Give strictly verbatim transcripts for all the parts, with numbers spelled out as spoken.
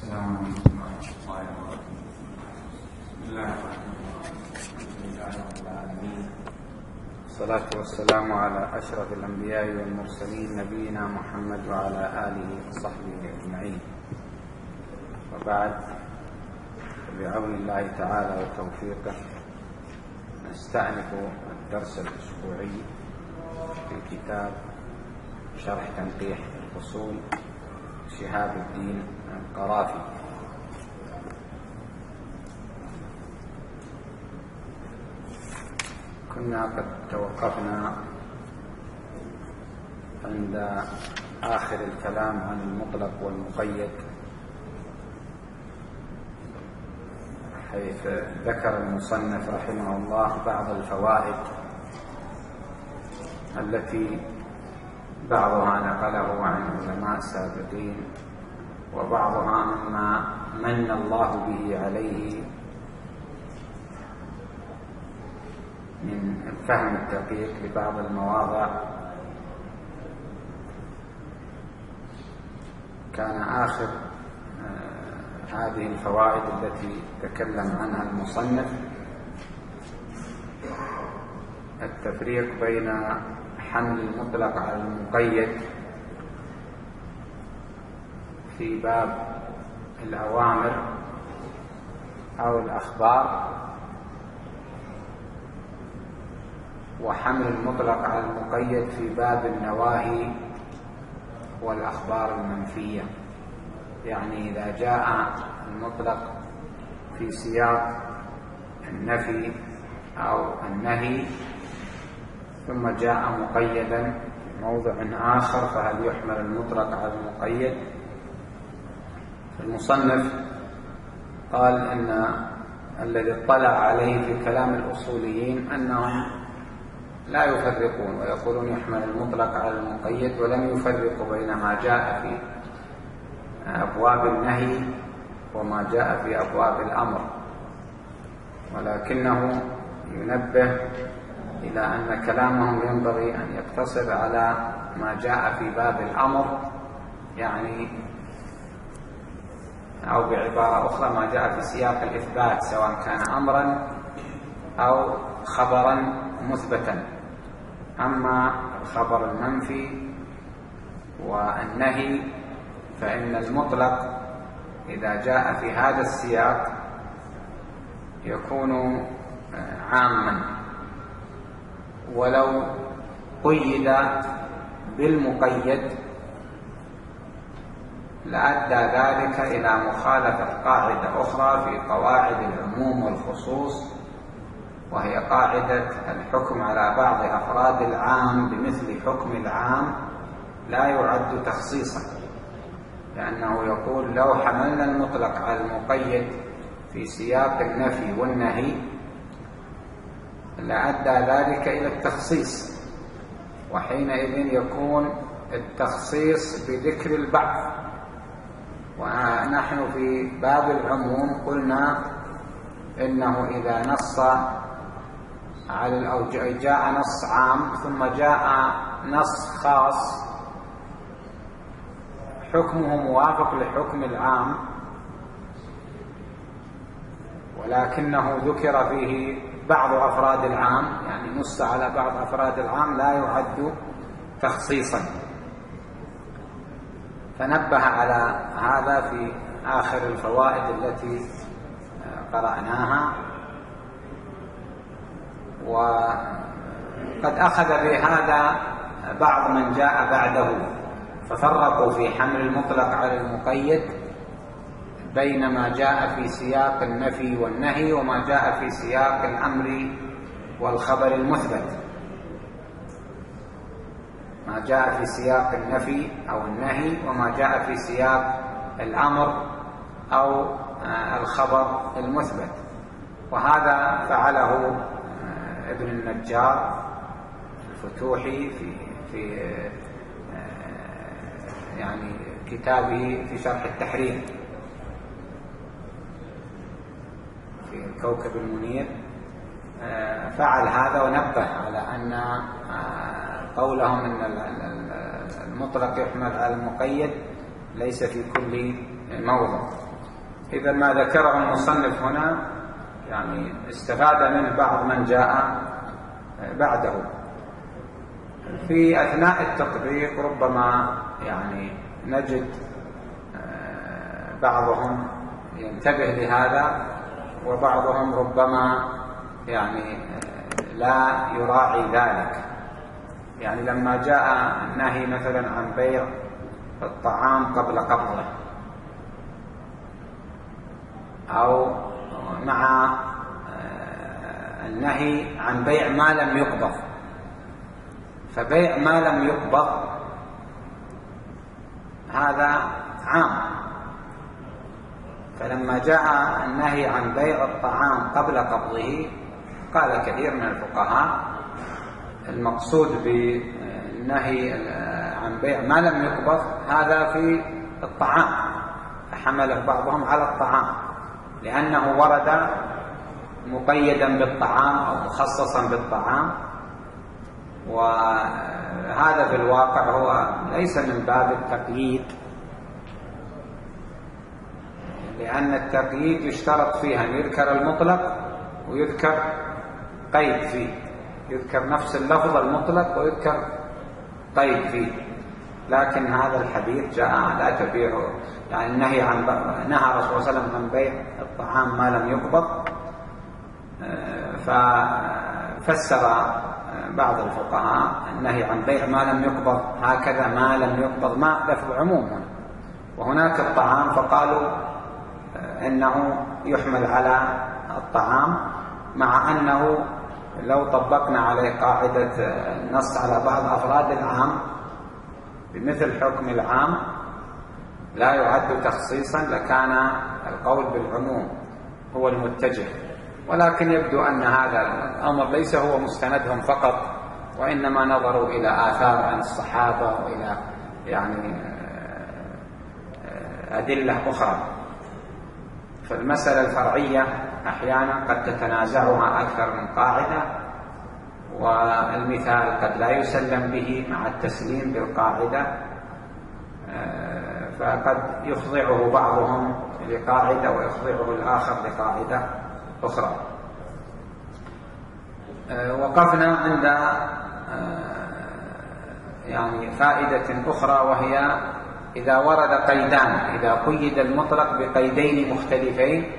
السلام عليكم ورحمة الله وبركاته. بسم الله الرحمن الرحيم. الحمد لله رب العالمين، والصلاة والسلام على أشرف الأنبياء والمرسلين نبينا محمد وعلى آله وصحبه أجمعين، وبعد، بعون الله تعالى وتوفيقه نستأنف الدرس الأسبوعي في كتاب شرح تنقيح الفصول شهاب الدين القرافي. كنا قد توقفنا عند آخر الكلام عن المطلق والمقيد، حيث ذكر المصنف رحمه الله بعض الفوائد التي بعضها نقله عن علماء سابقين، وبعضها مما من الله به عليه من الفهم الدقيق لبعض المواضع. كان آخر هذه الفوائد التي تكلم عنها المصنف التفريق بين حمل المطلق على المقيد في باب الأوامر أو الأخبار، وحمل المطلق على المقيد في باب النواهي والأخبار المنفية. يعني إذا جاء المطلق في سياق النفي أو النهي ثم جاء مقيدا في موضع آخر، فهل يحمل المطلق على المقيد؟ المصنف قال إن الذي اطلع عليه في كلام الأصوليين أنهم لا يفرقون ويقولون يحمل المطلق على المقيد، ولم يفرقوا بين ما جاء في أبواب النهي وما جاء في أبواب الأمر، ولكنه ينبه إلى أن كلامهم ينبغي أن يقتصر على ما جاء في باب الأمر، يعني أو بعبارة أخرى ما جاء في سياق الإثبات، سواء كان أمرا أو خبرا مثبتا. أما الخبر المنفي والنهي فإن المطلق إذا جاء في هذا السياق يكون عاما، ولو قيد بالمقيد لأدى ذلك إلى مخالفة قاعدة أخرى في قواعد العموم والخصوص، وهي قاعدة الحكم على بعض أفراد العام بمثل حكم العام لا يعد تخصيصا، لأنه يقول لو حملنا المطلق على المقيد في سياق النفي والنهي لأدى ذلك إلى التخصيص، وحينئذ يكون التخصيص بذكر البعض. ونحن في باب العموم قلنا إنه إذا نص على أو جاء نص عام ثم جاء نص خاص حكمه موافق لحكم العام، ولكنه ذكر فيه بعض أفراد العام، يعني نص على بعض أفراد العام، لا يعد تخصيصا. فنبه على هذا في آخر الفوائد التي قرأناها. وقد أخذ بهذا بعض من جاء بعده، ففرقوا في حمل المطلق على المقيد بين ما جاء في سياق النفي والنهي وما جاء في سياق الأمر والخبر المثبت. ما جاء في سياق النفي أو النهي وما جاء في سياق الأمر أو الخبر المثبت. وهذا فعله ابن النجار الفتوحي في في يعني كتابه في شرح التحرير في الكوكب المنير، فعل هذا ونبه على أن قولهم أن المطلق يحمل على المقيد ليس في كل موضع، إذا ما ذكره المصنف هنا يعني استفاد منه بعض من جاء بعده. في أثناء التطبيق ربما يعني نجد بعضهم ينتبه لهذا وبعضهم ربما يعني لا يراعي ذلك. يعني لما جاء النهي مثلا عن بيع الطعام قبل قبضه، أو مع النهي عن بيع ما لم يقبض، فبيع ما لم يقبض هذا عام، فلما جاء النهي عن بيع الطعام قبل قبضه قال كثير من الفقهاء المقصود بالنهي عن بيع ما لم يقبض هذا في الطعام، فحمله بعضهم على الطعام لأنه ورد مقيدا بالطعام أو مخصصا بالطعام، وهذا في الواقع هو ليس من باب التقييد، لأن التقييد يشترط فيه أن يذكر المطلق ويذكر قيد فيه، يذكر نفس اللفظ المطلق ويذكر قيد فيه. لكن هذا الحديث جاء لا تبيع، يعني النهي عن نهى الرسول صلى الله عليه وسلم عن بيع الطعام ما لم يقبض، ففسر بعض الفقهاء النهي عن بيع ما لم يقبض هكذا ما لم يقبض، ما لفظ عموم، وهناك الطعام فقالوا إنه يحمل على الطعام، مع أنه لو طبقنا عليه قاعدة النص على بعض أفراد العام بمثل حكم العام لا يعد تخصيصا لكان القول بالعموم هو المتجه. ولكن يبدو أن هذا الأمر ليس هو مستندهم فقط، وإنما نظروا إلى آثار عن الصحابة وإلى يعني أدلة أخرى. فالمسألة الفرعية أحيانا قد تتنازعها أكثر من قاعدة، والمثال قد لا يسلم به مع التسليم بالقاعدة، فقد يخضعه بعضهم لقاعدة ويخضعه الآخر لقاعدة أخرى. وقفنا عند يعني فائدة أخرى، وهي إذا ورد قيدان، إذا قيد المطلق بقيدين مختلفين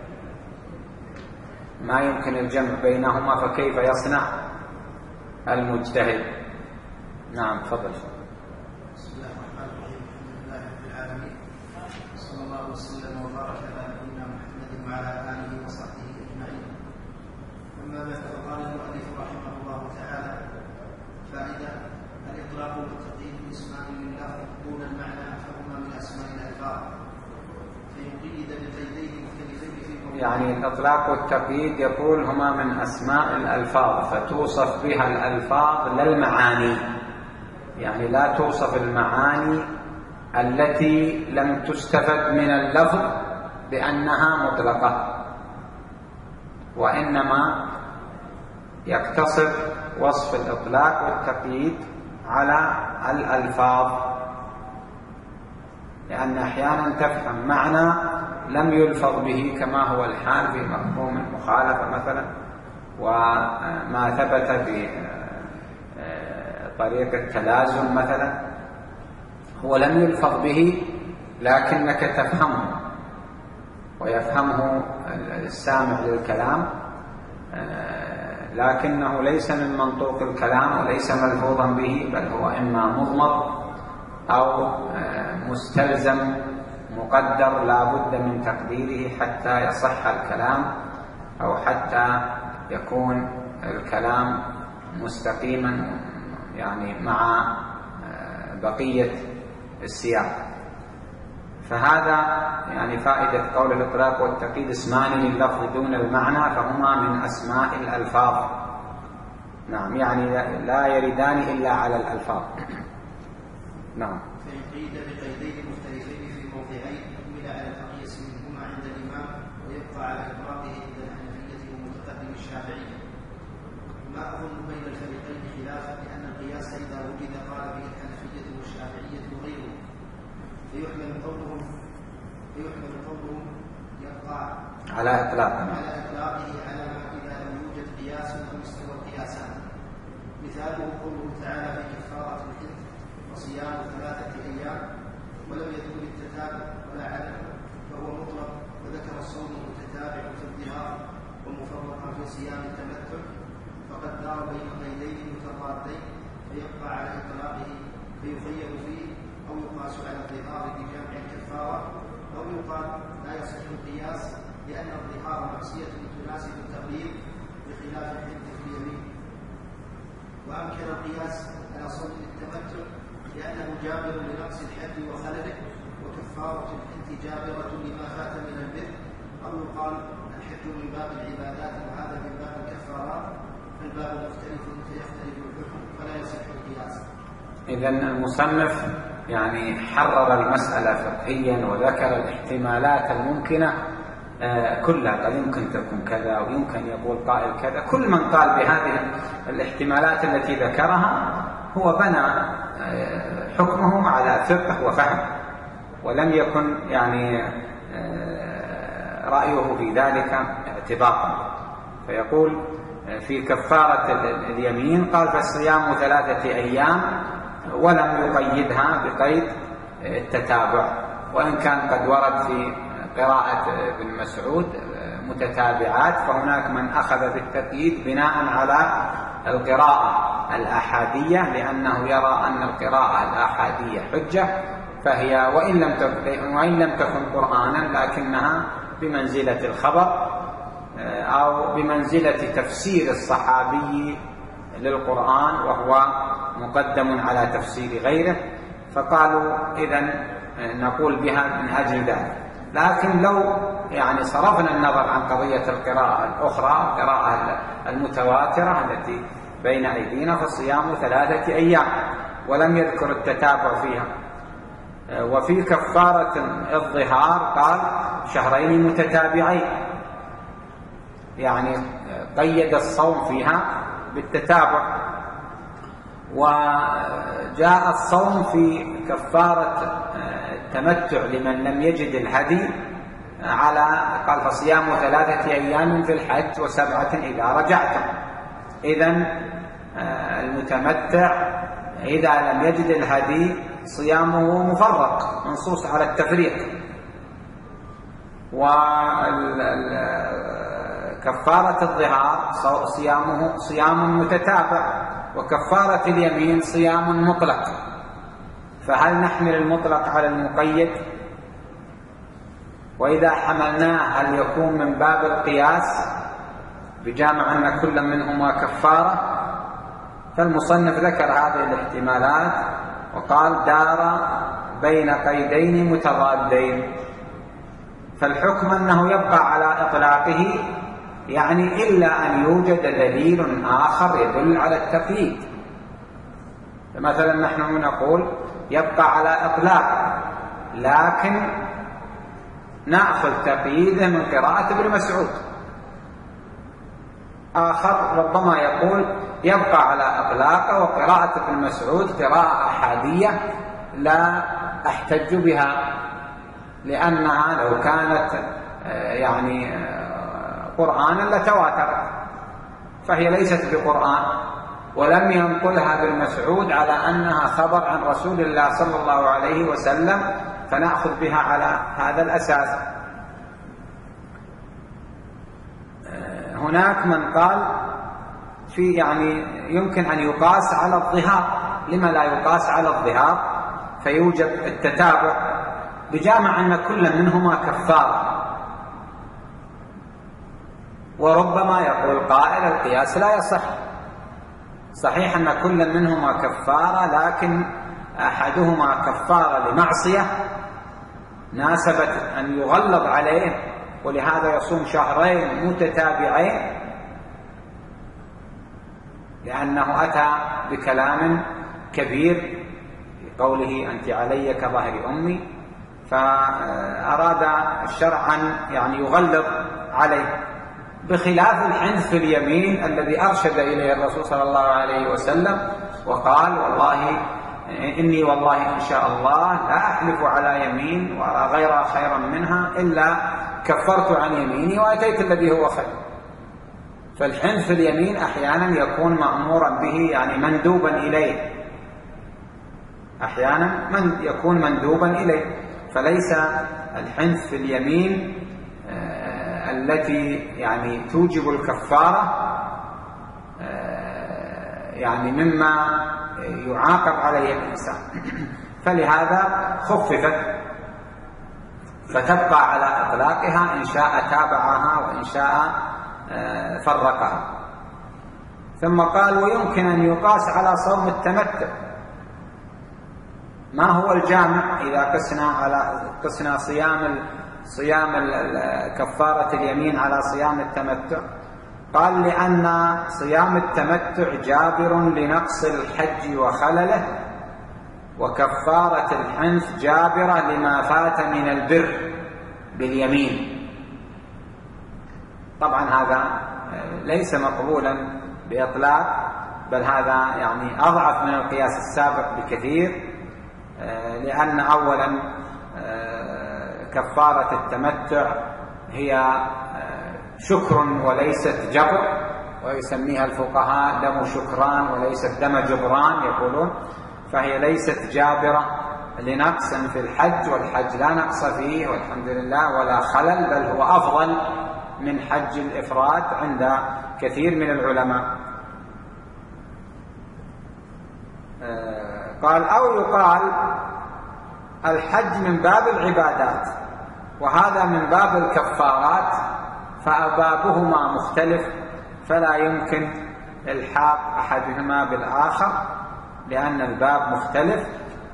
ما يمكن الجمع بينهما فكيف يصنع المجتهد؟ نعم تفضل. بسم الله الرحمن الرحيم، الحمد لله رب العالمين، صلى الله وسلم وبارك على نبينا محمد وعلى آله وصحبه أجمعين. أما بعد، فقال المؤلف رحمه الله تعالى: فائدة: الإطلاق والتقييد اسمان لللفظ دون المعنى، فهما من أسماء الألفاظ، فإن قيد بقيدين مختلفين في يعني الإطلاق والتقييد يقول هما من أسماء الألفاظ، فتوصف بها الألفاظ لا المعاني، يعني لا توصف المعاني التي لم تستفد من اللفظ بأنها مطلقة، وإنما يقتصر وصف الإطلاق والتقييد على الألفاظ، لأن أحيانا تفهم معنى لم يلفظ به كما هو الحال في مفهوم المخالفة مثلا، وما ثبت بطريق التلازم مثلا هو لم يلفظ به لكنك تفهمه ويفهمه السامع للكلام، لكنه ليس من منطوق الكلام وليس ملفوظا به، بل هو إما مضمر أو مستلزم مقدر لا بد من تقديره حتى يصح الكلام، أو حتى يكون الكلام مستقيما يعني مع بقية السياق. فهذا يعني فائدة قول الإطلاق والتقييد اسمان لللفظ دون المعنى، فهما من أسماء الألفاظ. نعم، يعني لا يردان إلا على الألفاظ. نعم. فإن قيد بقيدين مختلفين في موضعين حمل على الأقيس منهما عند الإمام، ويبقى على إطلاقه عند الحنفية ومتقدم الشافعية. ما أظن بين الفريقين خلافا، لأن القياس إذا وجد قال به الحنفية والشافعية وغيرهم، فيحمل قولهم فيحمل قولهم يبقى على إطلاقه على إطلاقه على ما إذا لم يوجد قياس أو يستوى القياسان. مثاله قوله تعالى في كفارة الحنث وصيام ثلاثة أيام ولم يذكر التتابع ولا عدد فهو مطلق، وذكر الصوم المتتابع في الظهار ومفرقا في صيام التمتع فقد دار بين قيدين متضادين فيبقى على إطلاقه فيخير فيه أو يقاس على الظهار بجمع الكفارة أو يقال لا يصح القياس لأن الظهار معصية تناسب التقليد بخلاف الحنث في اليمين. وأمكن القياس على صوم التمتع لأنه جابر لنقص الحد وخلله وكفارة الحنث جابرة لما فات من البر، أو يقال الحج من باب العبادات وهذا من باب الكفارات فالباب مختلف فيختلف الحكم فلا يصح القياس. إذن المصنف يعني حرر المسألة فقهيا وذكر الاحتمالات الممكنة كلها، قد يمكن تكون كذا ويمكن يقول قائل كذا. كل من قال بهذه الاحتمالات التي ذكرها هو بنى حكمه على فقه وفهم، ولم يكن يعني رأيه في ذلك اعتباطا. فيقول في كفارة اليمين قال فالصيام ثلاثة أيام ولم يقيدها بقيد التتابع، وإن كان قد ورد في قراءة ابن مسعود متتابعات، فهناك من أخذ بالتقييد بناء على القراءة الأحادية لأنه يرى أن القراءة الأحادية حجة، فهي وإن لم تكن, وإن لم تكن قرآنا لكنها بمنزلة الخبر أو بمنزلة تفسير الصحابي للقرآن وهو مقدم على تفسير غيره، فقالوا إذن نقول بها من أجل ذلك. لكن لو يعني صرفنا النظر عن قضية القراءة الأخرى القراءة المتواترة التي بين أيدينا فالصيام ثلاثة أيام ولم يذكر التتابع فيها. وفي كفارة الظهار قال شهرين متتابعين، يعني قيد الصوم فيها بالتتابع. وجاء الصوم في كفارة التمتع لمن لم يجد الهدي على قال فصيام ثلاثة أيام في الحج وسبعة إذا رجعتم. إذن المتمتع إذا لم يجد الهدي صيامه مفرق منصوص على التفريق. وكفارة الظهار صيامه صيام متتابع، وكفارة اليمين صيام مطلق. فهل نحمل المطلق على المقيد؟ وإذا حملناه هل يكون من باب القياس بجامع أن كل منهما كفارة؟ فالمصنف ذكر هذه الاحتمالات وقال دار بين قيدين متضادين، فالحكم أنه يبقى على إطلاقه، يعني إلا أن يوجد دليل آخر يدل على التقييد. مثلا نحن نقول يبقى على إطلاق، لكن نأخذ تقييده من قراءة ابن مسعود. آخر ربما يقول يبقى على إطلاقه وقراءة ابن مسعود قراءة أحادية لا أحتج بها، لأنها لو كانت يعني قرآنا لتواترت، فهي ليست بقرآن، ولم ينقلها ابن مسعود على أنها خبر عن رسول الله صلى الله عليه وسلم، فنأخذ بها على هذا الأساس. هناك من قال في يعني يمكن أن يقاس على الظهار، لما لا يقاس على الظهار فيوجب التتابع بجامع أن كل منهما كفارة. وربما يقول قائل القياس لا يصح، صحيح أن كل منهما كفارة، لكن أحدهما كفارة لمعصية ناسبت أن يغلظ عليه ولهذا يصوم شهرين متتابعين، لأنه أتى بكلام كبير بقوله أنت علي كظهر أمي، فأراد الشرع أن يعني يغلظ عليه، بخلاف الحنث في اليمين الذي أرشد إليه الرسول صلى الله عليه وسلم وقال والله إني والله إن شاء الله لا أحلف على يمين وأرى غيرها خيرا منها إلا كفرت عن يميني وأتيت الذي هو خير. فالحنث في اليمين أحيانا يكون مأمورا به، يعني مندوبا إليه، أحيانا من يكون مندوبا إليه. فليس الحنث في اليمين آه التي يعني توجب الكفارة آه يعني مما يعاقب عليه الإنسان. فلهذا خففت، فتبقى على إطلاقها إن شاء تابعها وإن شاء آه فرقها. ثم قال: ويمكن أن يقاس على صوم التمتع. ما هو الجامع إذا قسنا على قسنا صيام صيام كفارة اليمين على صيام التمتع؟ قال: لأن صيام التمتع جابر لنقص الحج وخلله، وكفارة الحنث جابرة لما فات من البر باليمين. طبعا هذا ليس مقبولا بإطلاق، بل هذا يعني أضعف من القياس السابق بكثير، لأن أولا كفارة التمتع هي شكر وليست جبر، ويسميها الفقهاء دم شكران وليست دم جبران يقولون. فهي ليست جابرة لنقص في الحج، والحج لا نقص فيه والحمد لله ولا خلل، بل هو أفضل من حج الإفراد عند كثير من العلماء. قال: أو يقال الحج من باب العبادات وهذا من باب الكفارات، فأبابهما مختلف، فلا يمكن إلحاق أحدهما بالآخر، لأن الباب مختلف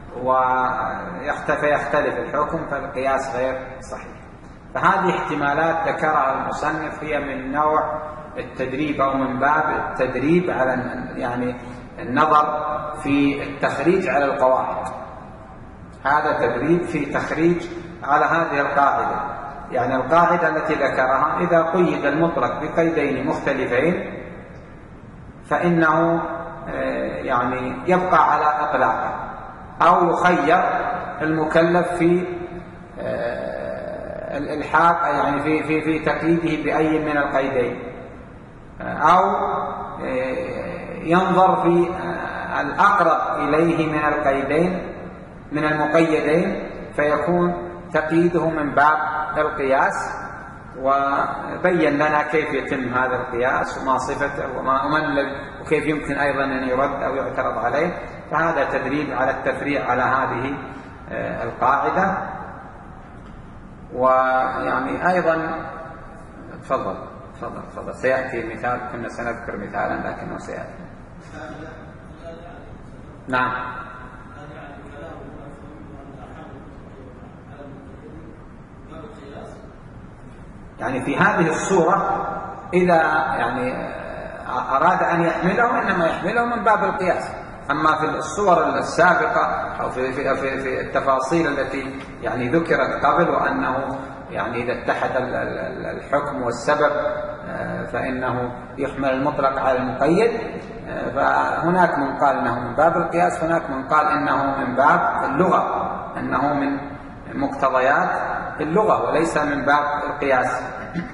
ويختلف الحكم، فالقياس غير صحيح. فهذه احتمالات ذكرها المصنف هي من نوع التدريب أو من باب التدريب على يعني النظر في التخريج على القواعد. هذا تدريب في تخريج على هذه القاعدة. يعني القاعدة التي ذكرها: إذا قيد المطلق بقيدين مختلفين فإنه يعني يبقى على إطلاقه، أو يخير المكلف في الإلحاق يعني في في في تقييده بأي من القيدين، أو ينظر في الأقرب إليه من القيدين من المقيدين فيكون تقييده من باب القياس. وبين لنا كيف يتم هذا القياس وما صفته وما أمن وكيف يمكن أيضا أن يرد أو يعترض عليه. فهذا تدريب على التفريع على هذه القاعدة. ويعني أيضا تفضل تفضل تفضل سيأتي مثال، كنا سنذكر مثالا لكنه سيأتي. نعم. يعني في هذه الصورة إذا يعني أراد أن يحمله إنما يحمله من باب القياس. أما في الصور السابقة أو في في في التفاصيل التي يعني ذكرت قبل، وأنه يعني إذا اتحد الحكم والسبب فإنه يحمل المطلق على المقيد، فهناك من قال إنه من باب القياس، هناك من قال إنه من باب اللغة، أنه من مقتضيات اللغة وليس من باب القياس.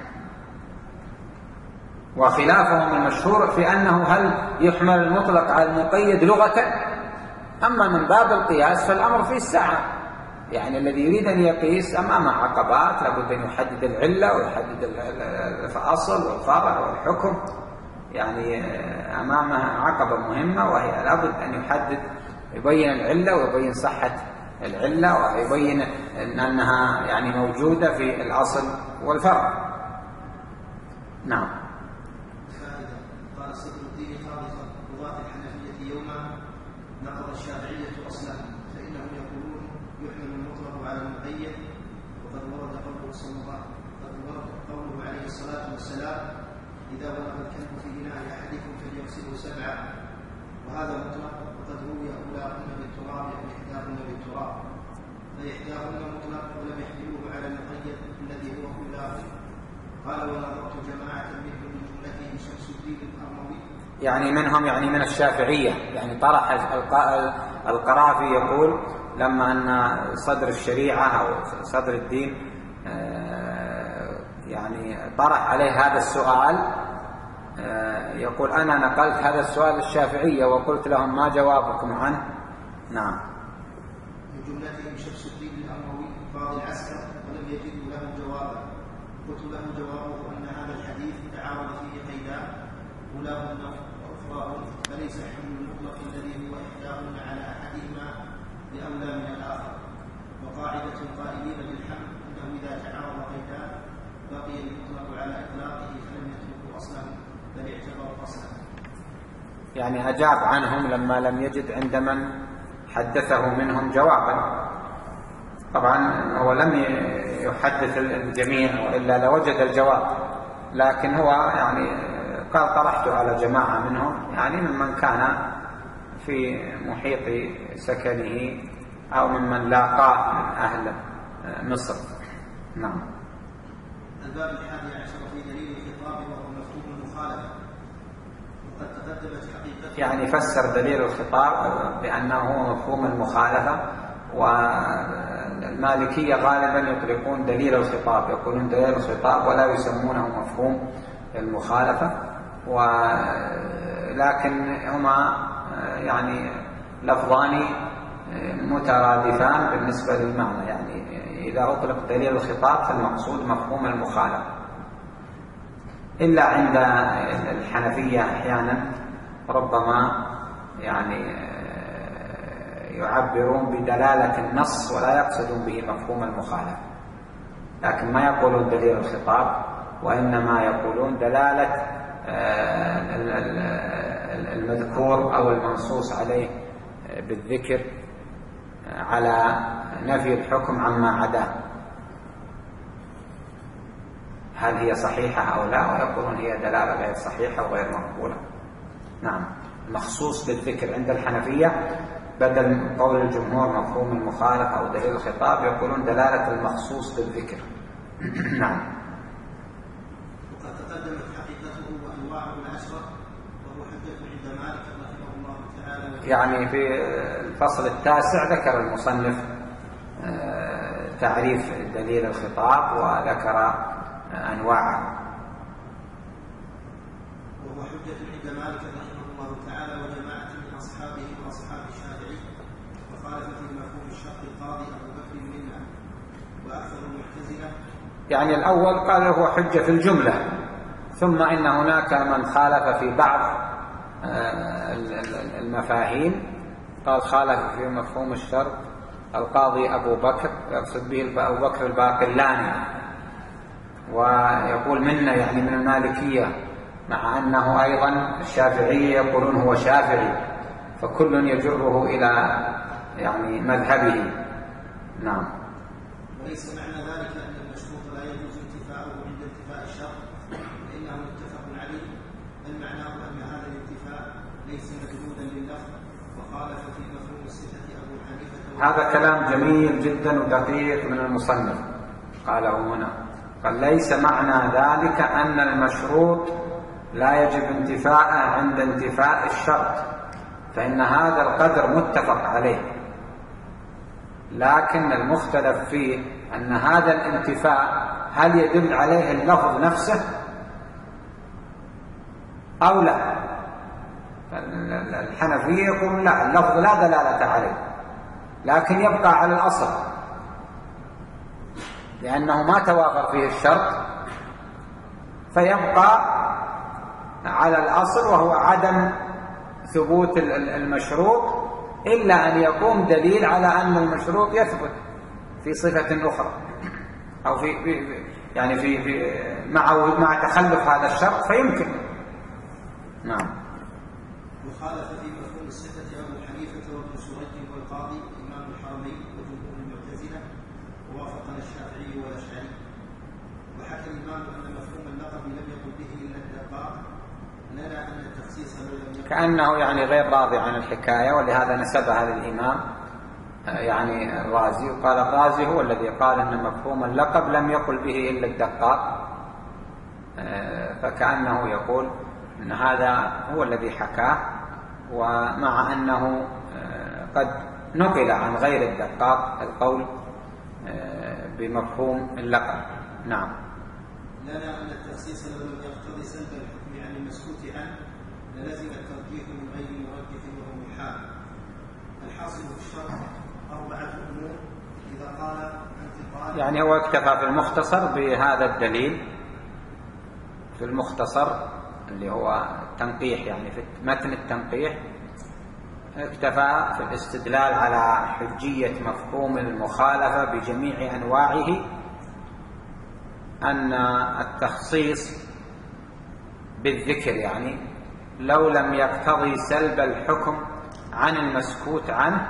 وخلافهم المشهور في أنه هل يحمل المطلق على المقيد لغة. أما من باب القياس فالأمر فيه السعة، يعني الذي يريد أن يقيس أمامه عقبات، لابد أن يحدد العلة ويحدد الأصل والفرع والحكم، يعني أمامه عقبة مهمة وهي لابد أن يحدد، يبين العلة ويبين صحة العلة ويبين أنها يعني موجودة في الأصل والفرع. نعم. قال صدر الدين خالصا قضاة الحنفية يوما نقض الشافعية أصلا، فإنهم يقولون يحمل المطلق على المقيد، وقد ورد قوله صلى الله قد ورد قوله عليه الصلاة والسلام: إذا ولغ الكلب في إناء أحدكم فليغسله سبعا، وهذا مطلق. وقد روي أولاهن بالتراب وإحداهن بالتراب، فإحداهن مطلق ولم يحملوه على المقيد الذي هو أولاه. قال: ونظرت جماعة منهم من جملتهم شمس الدين الأرموي، يعني منهم يعني من الشافعية، يعني طرح القرافي يقول لما أن صدر الشريعة أو صدر الدين يعني طرح عليه هذا السؤال يقول أنا نقلت هذا السؤال للشافعية وقلت لهم ما جوابكم عنه؟ نعم. من جملتهم شمس الدين الأموي قاضي العسكر ولم يجدوا له جوابا، قلت له جوابه أن هذا الحديث تعارض فيه قيدان أولاهن وأخراهن، فليس حمل المطلق الذي هو إحداهن على أحدهما بأولى من الآخر، وقاعدة القائلين بالحمل أنه إذا تعارض قيدان بقي المطلق على إطلاقه فلم يتركوا أصلا بل اعتبروا أصلا. يعني أجاب عنهم لما لم يجد عند من حدثه منهم جوابا. طبعا هو لم يحدث الجميع وإلا لوجد الجواب، لكن هو يعني قال طرحته على جماعة منهم، يعني ممن كان في محيط سكنه أو ممن لاقاه من أهل مصر. نعم. الباب الحادي عشر في دليل الخطاب وهو مفهوم المخالفة، وقد تقدمت حقيقته. يعني فسر دليل الخطاب بأنه هو مفهوم المخالفة، والمالكية غالبا يطلقون دليل الخطاب، يقولون دليل الخطاب ولا يسمونه مفهوم المخالفة، ولكن هما يعني لفظان مترادفان بالنسبة للمعنى، يعني إذا أطلق دليل الخطاب فالمقصود مفهوم المخالفة، إلا عند الحنفية أحيانا ربما يعني يعبرون بدلالة النص ولا يقصدون به مفهوم المخالفة، لكن ما يقولون دليل الخطاب، وإنما يقولون دلالة المذكور أو المنصوص عليه بالذكر على نفي الحكم عما عداه، هل هي صحيحة أو لا، ويقولون هي دلالة غير صحيحة وغير مقبولة. نعم. المخصوص بالذكر عند الحنفية بدل من قول الجمهور مفهوم المخالفة أو دليل الخطاب يقولون دلالة المخصوص بالذكر. نعم. وقد تقدمت حقيقته وأنواعه العشرة وهو حجة عند مالك رحمه الله تعالى. يعني في الفصل التاسع ذكر المصنف تعريف دليل الخطاب وذكر أنواعه. وهو حجة عند مالك رحمه الله تعالى وجماعة من أصحابه وأصحاب الشافعي، وخالف في مفهوم الشرط القاضي أبو بكر منها وأكثر المعتزلة. يعني الأول قال هو حجة في الجملة، ثم إن هناك من خالف في بعض المفاهيم، قال خالف في مفهوم الشرط القاضي أبو بكر، يقصد به أبو بكر الباقلاني، ويقول منا يعني من المالكية، مع أنه أيضا الشافعية يقولون هو شافعي، فكل يجره إلى يعني مذهبه. نعم. وليس معنى ذلك أن المشروط لا يجوز انتفاؤه عند انتفاء الشرط، فإنه متفق عليه، بل معناه أن هذا الانتفاء ليس مجدودا لللفظ، وخالف في مفهوم الصفة أبو حنيفة. هذا كلام جميل جدا ودقيق من المصنف، قاله هنا، قال ليس معنى ذلك أن المشروط لا يجب انتفاءه عند انتفاء الشرط، فإن هذا القدر متفق عليه، لكن المختلف فيه أن هذا الانتفاء هل يدل عليه اللفظ نفسه أو لا. الحنفية يقول لا، اللفظ لا دلالة عليه، لكن يبقى على الأصل لأنه ما توافر فيه الشرط، فيبقى على الأصل وهو عدم ثبوت المشروط، إلا أن يقوم دليل على أن المشروط يثبت في صفة أخرى أو في, في يعني في, في مع مع تخلف هذا الشرط فيمكن. نعم. وخالف في مفهوم الصفة أبو حنيفة وابن سريج والقاضي إمام الحرمين وجمهور المعتزلة، ووافقنا الشافعي والأشعري. وحكى الإمام أن مفهوم اللقب لم يقل به إلا الدقاق، لنا أن التخصيص لم يقل، كأنه يعني غير راضي عن الحكاية، ولهذا نسبها للإمام يعني الرازي، وقال الرازي هو الذي قال أن مفهوم اللقب لم يقل به إلا الدقاق، فكأنه يقول أن هذا هو الذي حكاه، ومع أنه قد نقل عن غير الدقاق القول بمفهوم اللقب. نعم. لنا أن التخصيص لو لم يقتضي سلب الحكم عن المسكوت عنه للزم الترجيح من غير مرجح وهو محال. الحاصل في الشرع أربعة أمور إذا قال أنت قال، يعني هو اكتفى في المختصر بهذا الدليل في المختصر اللي هو التنقيح، يعني في متن التنقيح اكتفى في الاستدلال على حجية مفهوم المخالفة بجميع أنواعه أن التخصيص بالذكر يعني لو لم يقتضي سلب الحكم عن المسكوت عنه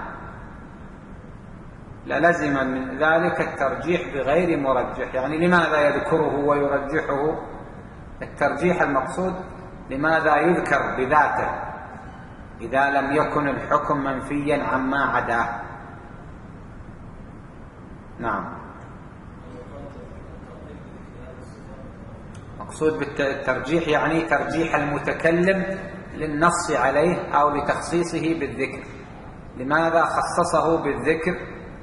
للزم من ذلك الترجيح بغير مرجح. يعني لماذا يذكره ويرجحه؟ الترجيح المقصود لماذا يذكر بذاته إذا لم يكن الحكم منفيا عما عداه. نعم، مقصود بالترجيح يعني ترجيح المتكلم للنص عليه أو لتخصيصه بالذكر. لماذا خصصه بالذكر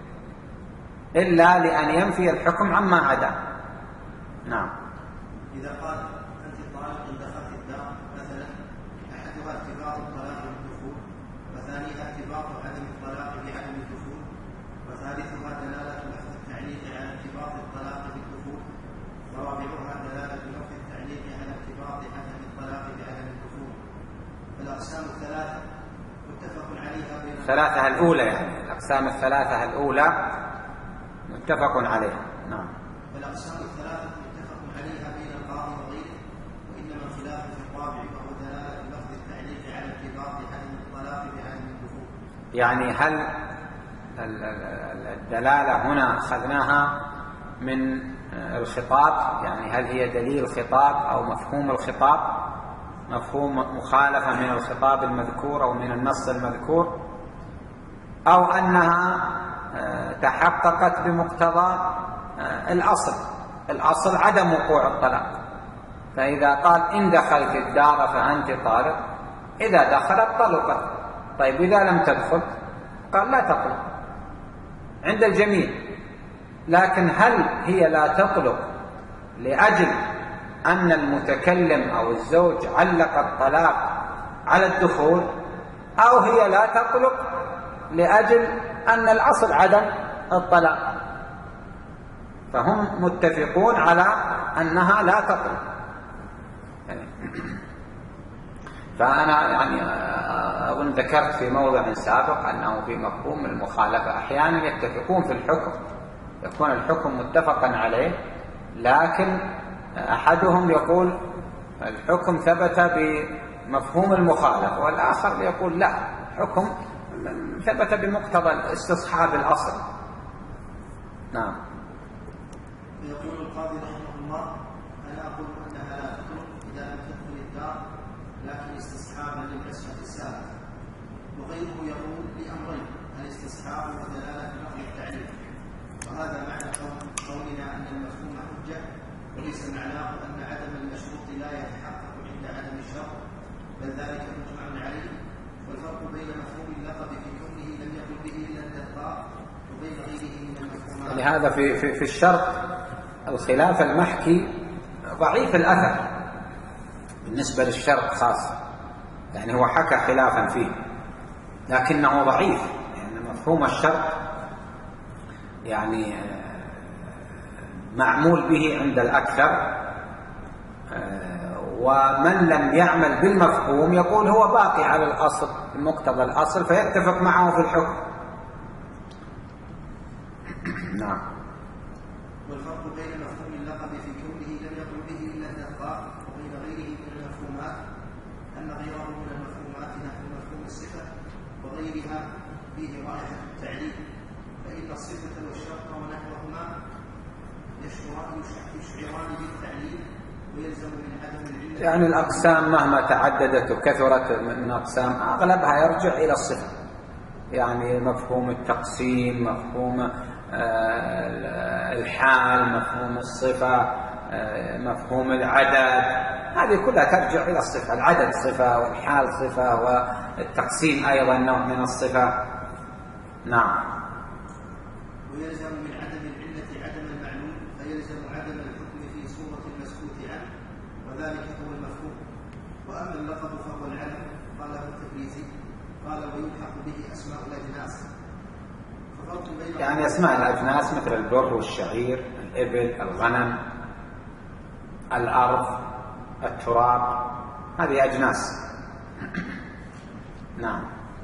إلا لأن ينفي الحكم عما عداه. نعم. إذا قال أنت طالق دخلت الدار مثلا، أحدها ارتباط الطلاق بالدخول، وثانيها ارتباط عدم الطلاق بعدم الدخول، وثالثها دلالة لفظ التعليق على ارتباط الطلاق بالدخول، ورابعها دلالة لفظ التعليق على ارتباط عدم الطلاق بعدم الدخول. فالأقسام الثلاثة متفق عليها بين الثلاثة الأولى، يعني الأقسام الثلاثة الأولى متفق عليها. نعم. فالأقسام الثلاثة متفق عليها بين القاضي وغيره، وإنما الخلاف في الطابع وهو دلالة لفظ التعليق على ارتباط عدم الطلاق بعدم الدخول. يعني هل الدلالة هنا أخذناها من الخطاب، يعني هل هي دليل خطاب أو مفهوم الخطاب، مفهوم مخالفة من الخطاب المذكور أو من النص المذكور، أو أنها تحققت بمقتضى الأصل؟ الأصل عدم وقوع الطلاق، فإذا قال إن دخلت الدار فأنت طالق، إذا دخلت طلقت. طيب إذا لم تدخل قال لا تطلق عند الجميع، لكن هل هي لا تطلق لأجل أن المتكلم أو الزوج علق الطلاق على الدخول، أو هي لا تطلق لأجل أن الأصل عدم الطلاق؟ فهم متفقون على أنها لا تطلق. فأنا يعني أظن ذكرت في موضع سابق أنه في مفهوم المخالفة أحيانا يتفقون في الحكم، يكون الحكم متفقا عليه، لكن أحدهم يقول الحكم ثبت بمفهوم المخالفة، والآخر يقول لا، حكم ثبت بمقتضى استصحاب الأصل. نعم. يقول القاضي رحمه الله: أنا أقول أنها لا تطلق إذا لم تدخل الدار، لكن استصحابا للكسرة السابقة. وغيره يقول لأمرين: الاستصحاب ودلالة نقل التعليل. وهذا معنى قولنا أن المفهوم حجة، وليس معناه أن عدم المشروط لا يتحقق عند عدم الشرط، بل ذلك مجمع عليه. والفرق بين مفهوم اللقب في كونه لم يقل به إلا الإطلاق وبين غيره من المفهومات. لهذا في, في, في الشرط الخلاف المحكي ضعيف الأثر بالنسبة للشرط خاصة، يعني هو حكى خلافا فيه لكنه ضعيف، يعني مفهوم الشرط يعني معمول به عند الأكثر، ومن لم يعمل بالمفهوم يقول هو باقي على الأصل مقتضى الأصل فيتفق معه في الحكم. نعم. والفرق بين مفهوم اللقب في كونه لم يقل به إلا الإطلاق وبين غيره من المفهومات أن غيره من المفهومات نحو مفهوم الصفة وغيرها فيه رائحة التعليل، فإن الصفة والشرط ونحوهما يشعران بالتعليل ويلزم من عدم العلة. يعني الأقسام مهما تعددت وكثرت من أقسام أغلبها يرجع إلى الصفة، يعني مفهوم التقسيم، مفهوم الحال، مفهوم الصفة، مفهوم العدد، هذه كلها ترجع إلى الصفة. العدد صفة، والحال صفة، والتقسيم أيضا نوع من الصفة. نعم. ويلزم من عدم العلة عدم المعلوم، فيلزم عدم الحكم في صورة صفة المسكوت عنه وذلك هو المفهوم. وأما اللقب فهو العلم قاله التبريزي قال ويلحق به أسماء الأجناس. ففرق بين يعني أسماء الأجناس مثل البر والشعير، الإبل، الغنم، الأرض، التراب، هذه أجناس. نعم.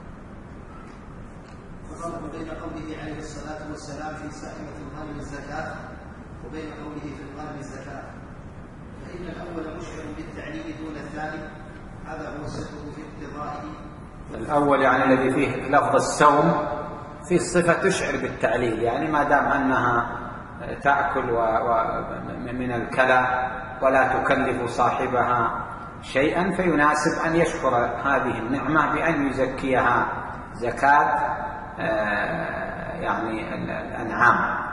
ففرق بين قوله عليه الصلاة والسلام في سائمة الغنم الزكاة وبين قوله في الغنم الزكاة، فإن الأول مشعر بالتعليل دون الثاني، هذا هو السر في اقتضائه. الأول يعني الذي فيه لفظ السوم فيه صفة تشعر بالتعليل، يعني ما دام أنها تأكل و... و... من الكلى ولا تكلف صاحبها شيئا فيناسب أن يشكر هذه النعمة بأن يزكيها زكاة يعني الأنعام.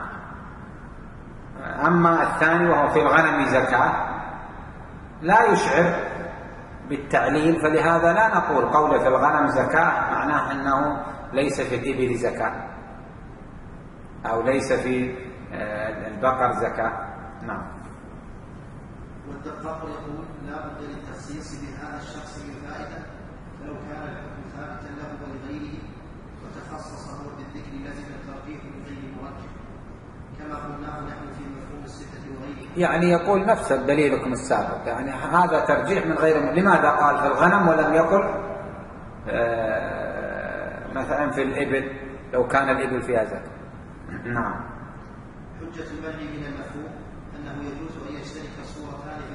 أما الثاني وهو في الغنم زكاة لا يشعر بالتعليل، فلهذا لا نقول قوله في الغنم زكاة معناه أنه ليس في الإبل زكاة أو ليس في البقر زكاة. نعم. والدقاق يقول لا بد للتخصيص بهذا الشخص من فائدة، فلو كان الحكم ثابتا له ولغيره وتخصص هو بالذكر لزم الترجيح بغير مرجح كما قلناه نحن في مفهوم الصفة وغيره. يعني يقول نفس دليلكم السابق، يعني هذا ترجيح من غير. لماذا قال في الغنم ولم يقل آه مثلا في الإبل لو كان الإبل فيها زكاة؟ نعم. حجة المنع من المفهوم أنه يجوز أن يشترك صورتان في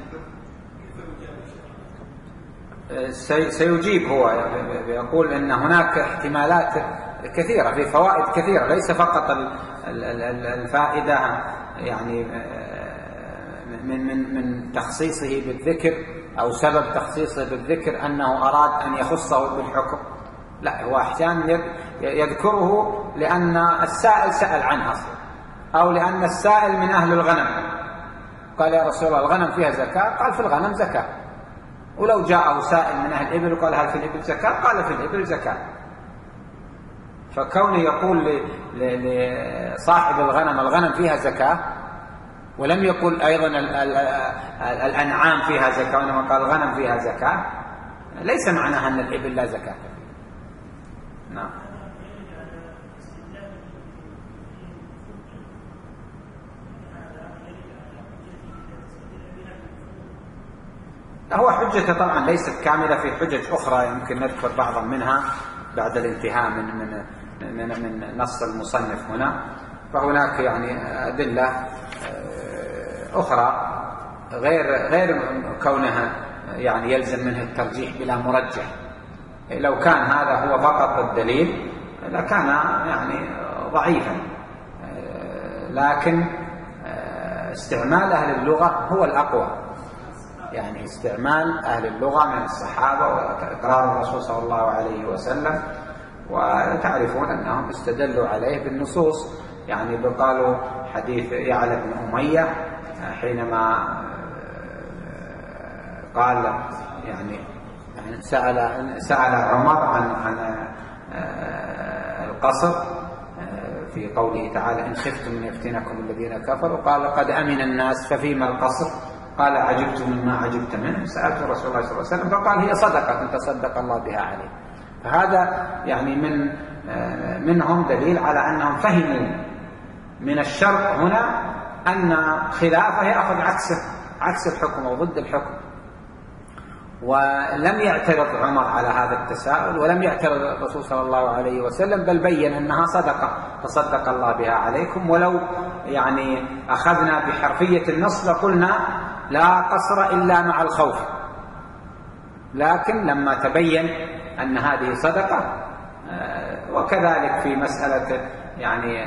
الحكم. سيجيب هو يقول أن هناك احتمالات كثيرة في فوائد كثيرة، ليس فقط الفائدة يعني من من من تخصيصه بالذكر أو سبب تخصيصه بالذكر أنه أراد أن يخصه بالحكم، لا، هو أحيانا يذكره لأن السائل سأل عنها أو لأن السائل من أهل الغنم قال يا رسول الله الغنم فيها زكاة، قال في الغنم زكاة. ولو جاءه سائل من أهل الإبل وقال هل في الإبل زكاة، قال في الإبل زكاة. فكونه يقول لصاحب الغنم الغنم فيها زكاة ولم يقل أيضا الأنعام فيها زكاة وإنما قال الغنم فيها زكاة، ليس معناها أن الإبل لا زكاة فيها. نعم. هو حجته طبعا ليست كاملة، في حجج أخرى يمكن نذكر بعضا منها بعد الانتهاء من من من, من نص المصنف هنا. فهناك يعني أدلة أخرى غير غير كونها يعني يلزم منه الترجيح بلا مرجح. لو كان هذا هو فقط الدليل لكان يعني ضعيفا، لكن استعمال أهل اللغة هو الأقوى، يعني استعمال أهل اللغة من الصحابة وإقرار الرسول صلى الله عليه وسلم، وتعرفون أنهم استدلوا عليه بالنصوص. يعني قالوا حديث يعلى بن أمية حينما قال يعني سأل سأل عمر عن عن القصر في قوله تعالى إن خفتم من يفتنكم الذين كفروا، قال قد أمن الناس ففيما القصر، قال عجبت مما عجبت منه، سألت رسول الله صلى الله عليه وسلم فقال هي صدقة تصدق الله بها عليه. فهذا يعني من منهم دليل على أنهم فهموا من الشرط هنا أن خلافه يأخذ عكسه عكس الحكم أو ضد الحكم. ولم يعترض عمر على هذا التساؤل ولم يعترض الرسول صلى الله عليه وسلم، بل بين أنها صدقة تصدق الله بها عليكم. ولو يعني أخذنا بحرفية النص لقلنا لا قصر إلا مع الخوف، لكن لما تبين أن هذه صدقة، وكذلك في مسألة يعني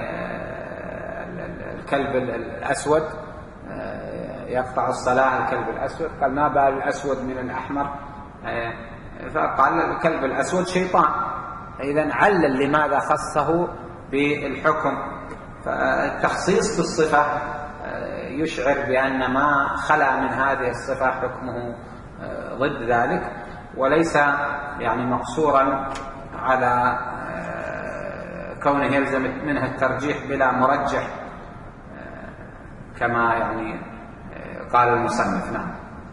الكلب الأسود يقطع الصلاة الكلب الأسود، قال ما بال الأسود من الأحمر، فقال الكلب الأسود شيطان. إذن علل لماذا خصه بالحكم. فالتخصيص بالصفة يشعر بأن ما خلا من هذه الصفة حكمه ضد ذلك، وليس يعني مقصورا على كونه يلزم منه الترجيح بلا مرجح كما يعني قال المصنف. نعم.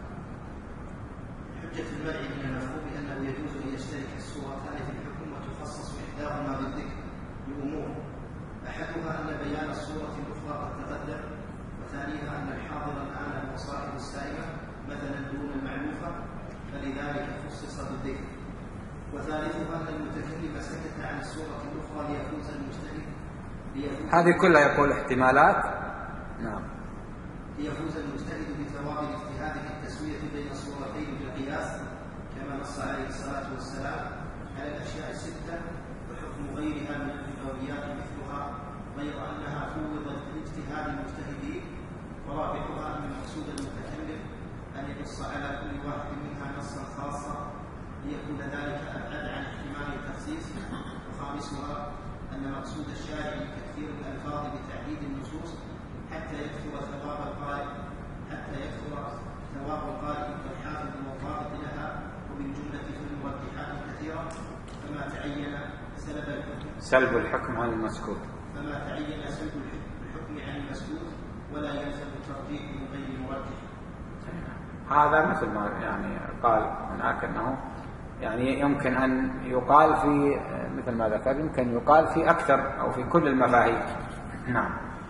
حجة المنع من المفهوم بأنه يجوز أن يشترك الصورتان في الحكم وتخصص إحداهما بالذكر لأمور، أحدها أن بيان الصورة الأخرى قد تقدم، وثانيها أن الحاضر الآن هو صاحب السائمة مثلا دون المعلوفة فلذلك خصص بالذكر، وثالثها أن المتكلم سكت عن الصورة الأخرى ليفوز المجتهد هذه كلها يقول احتمالات. نعم. ليفوز المجتهد بثواب الاجتهاد في التسوية بين الصورتين بالقياس كما نص عليه الصلاة والسلام على الأشياء الستة وحكم غيرها من الأولويات مثلها، غير أنها فوضت لاجتهاد المجتهدين، ورابعها أن مقصود المتكلم أن ينص على كل واحد منها نصا خاصا ليكون ذلك أبعد عن احتمال التخصيص، وخامسها أن مقصود الشارع تكثير الألفاظ بتعديد النصوص حتى يكثر ثواب القارئ حتى يكثر ثواب القارئ والحافظ والضابط لها، وبالجملة في المرجحات الكثيرة فما تعين سلب الحكم سلب الحكم عن المسكوت فما تعين سلب الحكم عن المسكوت ولا يلزم الترجيح من غير مرجح. هذا مثل ما يعني قال هناك أنه يعني يمكن أن يقال في مثل ما ذكر يمكن يقال في أكثر أو في كل المفاهيم. نعم.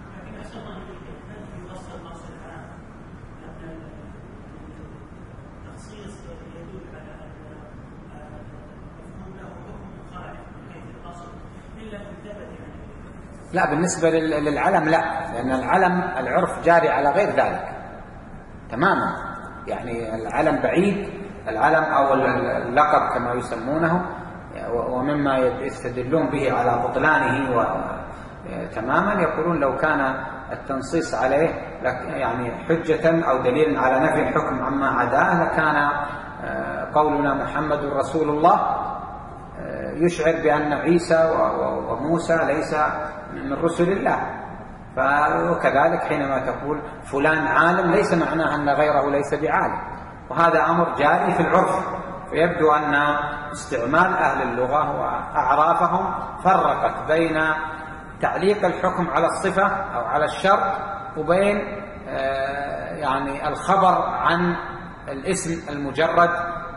لا، بالنسبة للعلم لا، لأن العلم العرف جاري على غير ذلك تماما، يعني العلم بعيد، العلم أو اللقب كما يسمونه، ومما يستدلون به على بطلانه تماما يقولون لو كان التنصيص عليه يعني حجة أو دليل على نفي الحكم عما عداه لكان قولنا محمد رسول الله يشعر بأن عيسى وموسى ليس من رسل الله، وكذلك حينما تقول فلان عالم ليس معناه أن غيره ليس بعالم، وهذا أمر جاري في العرف. فيبدو أن استعمال أهل اللغة وأعرافهم فرقت بين تعليق الحكم على الصفة أو على الشرط وبين يعني الخبر عن الاسم المجرد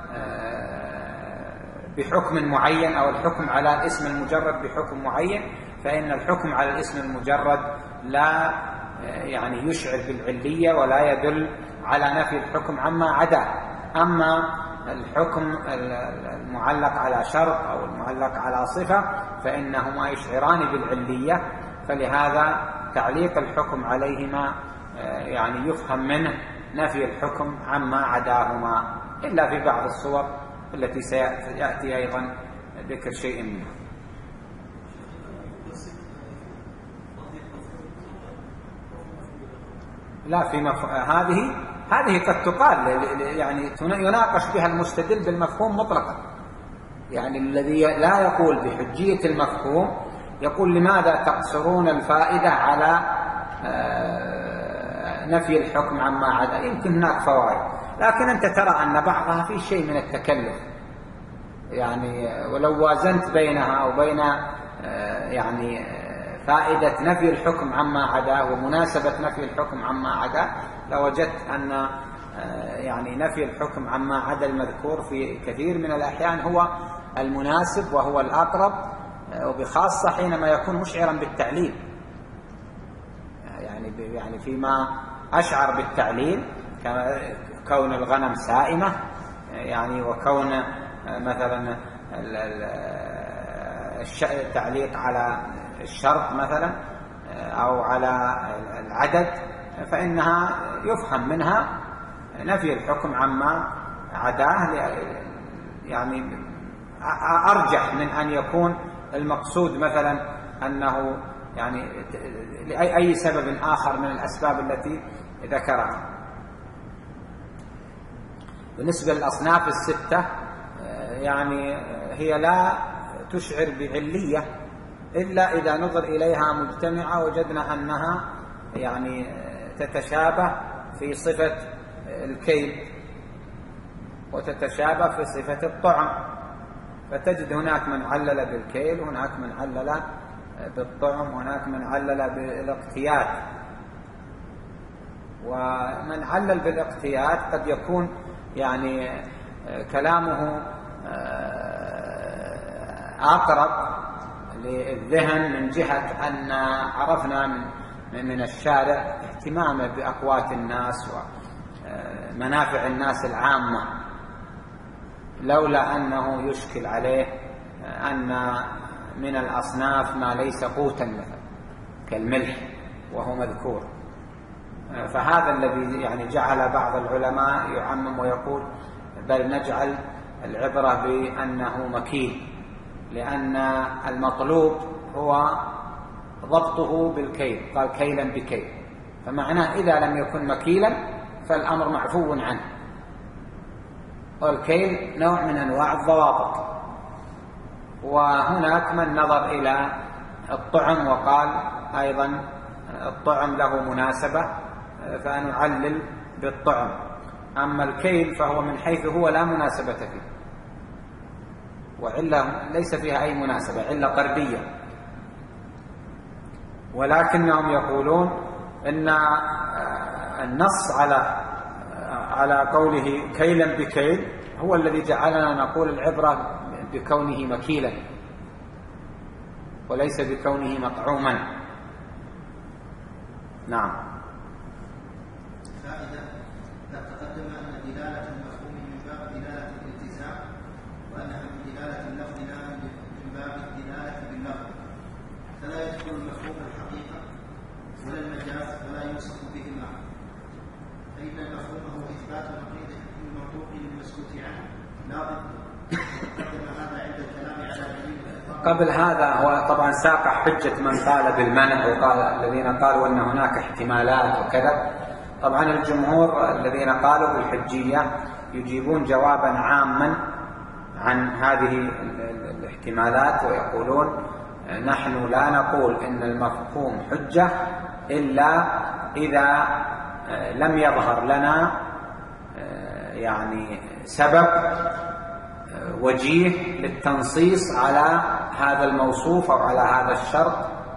بحكم معين أو الحكم على الاسم المجرد بحكم معين، فإن الحكم على الاسم المجرد لا يعني يشعر بالعلية ولا يدل على نفي الحكم عما عداه. أما الحكم المعلق على شرط أو المعلق على صفة فإنهما يشعران بالعلية، فلهذا تعليق الحكم عليهما يعني يفهم منه نفي الحكم عما عداهما، إلا في بعض الصور التي سيأتي أيضا ذكر شيء منها. لا، في مف... هذه هذه قد تقال يعني يناقش بها المستدل بالمفهوم مطلقا، يعني الذي لا يقول بحجية المفهوم يقول لماذا تقصرون الفائدة على نفي الحكم عما عدا، يمكن هناك فوائد، لكن أنت ترى أن بعضها في شيء من التكلف، يعني ولو وازنت بينها وبين يعني فائدة نفي الحكم عما عداه ومناسبة نفي الحكم عما عداه لوجدت أن يعني نفي الحكم عما عدا المذكور في كثير من الأحيان هو المناسب وهو الأقرب، وبخاصة حينما يكون مشعرا بالتعليل، يعني يعني فيما أشعر بالتعليل كون الغنم سائمة، يعني وكون مثلا التعليق على الشرط مثلا أو على العدد، فإنها يفهم منها نفي الحكم عما عداه، يعني أرجح من أن يكون المقصود مثلا أنه يعني لأي سبب آخر من الأسباب التي ذكرها. بالنسبة للأصناف الستة يعني هي لا تشعر بعلية إلا إذا نظر إليها مجتمعة وجدنا أنها يعني تتشابه في صفة الكيل وتتشابه في صفة الطعم، فتجد هناك من علل بالكيل وهناك من علل بالطعم وهناك من علل بالاقتياد. ومن علل بالاقتياد قد يكون يعني كلامه أقرب للذهن من جهة أن عرفنا من من الشارع اهتمامه بأقوات الناس ومنافع الناس العامة، لولا أنه يشكل عليه أن من الأصناف ما ليس قوتا مثلا كالملح وهو مذكور. فهذا الذي يعني جعل بعض العلماء يعمم ويقول بل نجعل العبرة بأنه مكيل، لأن المطلوب هو ضبطه بالكيل، قال كيلا بكيل، فمعناه إذا لم يكن مكيلا فالأمر معفو عنه، والكيل نوع من أنواع الضوابط. وهناك من نظر إلى الطعم وقال أيضا الطعم له مناسبة فنعلل بالطعم، أما الكيل فهو من حيث هو لا مناسبة فيه، وعلة ليس فيها أي مناسبة، علة قربية. ولكنهم يقولون إن النص على على قوله كيلا بكيل هو الذي جعلنا نقول العبرة بكونه مكيلا وليس بكونه مطعوما. نعم. فائدة: قد تقدم أن دلالة المفهوم من باب دلالة الالتزام، وأنها من دلالة اللفظ لا من باب الدلالة باللفظ، فلا يدخل المفهوم الحقيقة ولا المجاز ولا يوصف به المعنى، فإن المفهوم هو إثبات نقيض المنطوق للمسكوت عنه لا ضده. وقدم هذا عند الكلام على دليل قبل هذا هو طبعا ساق حجة من قال بالمنع وقال الذين قالوا أن هناك احتمالات وكذا. طبعا الجمهور الذين قالوا بالحجية يجيبون جوابا عاما عن هذه الاحتمالات ويقولون نحن لا نقول إن المفهوم حجة إلا إذا لم يظهر لنا يعني سبب وجيه للتنصيص على هذا الموصوف أو على هذا الشرط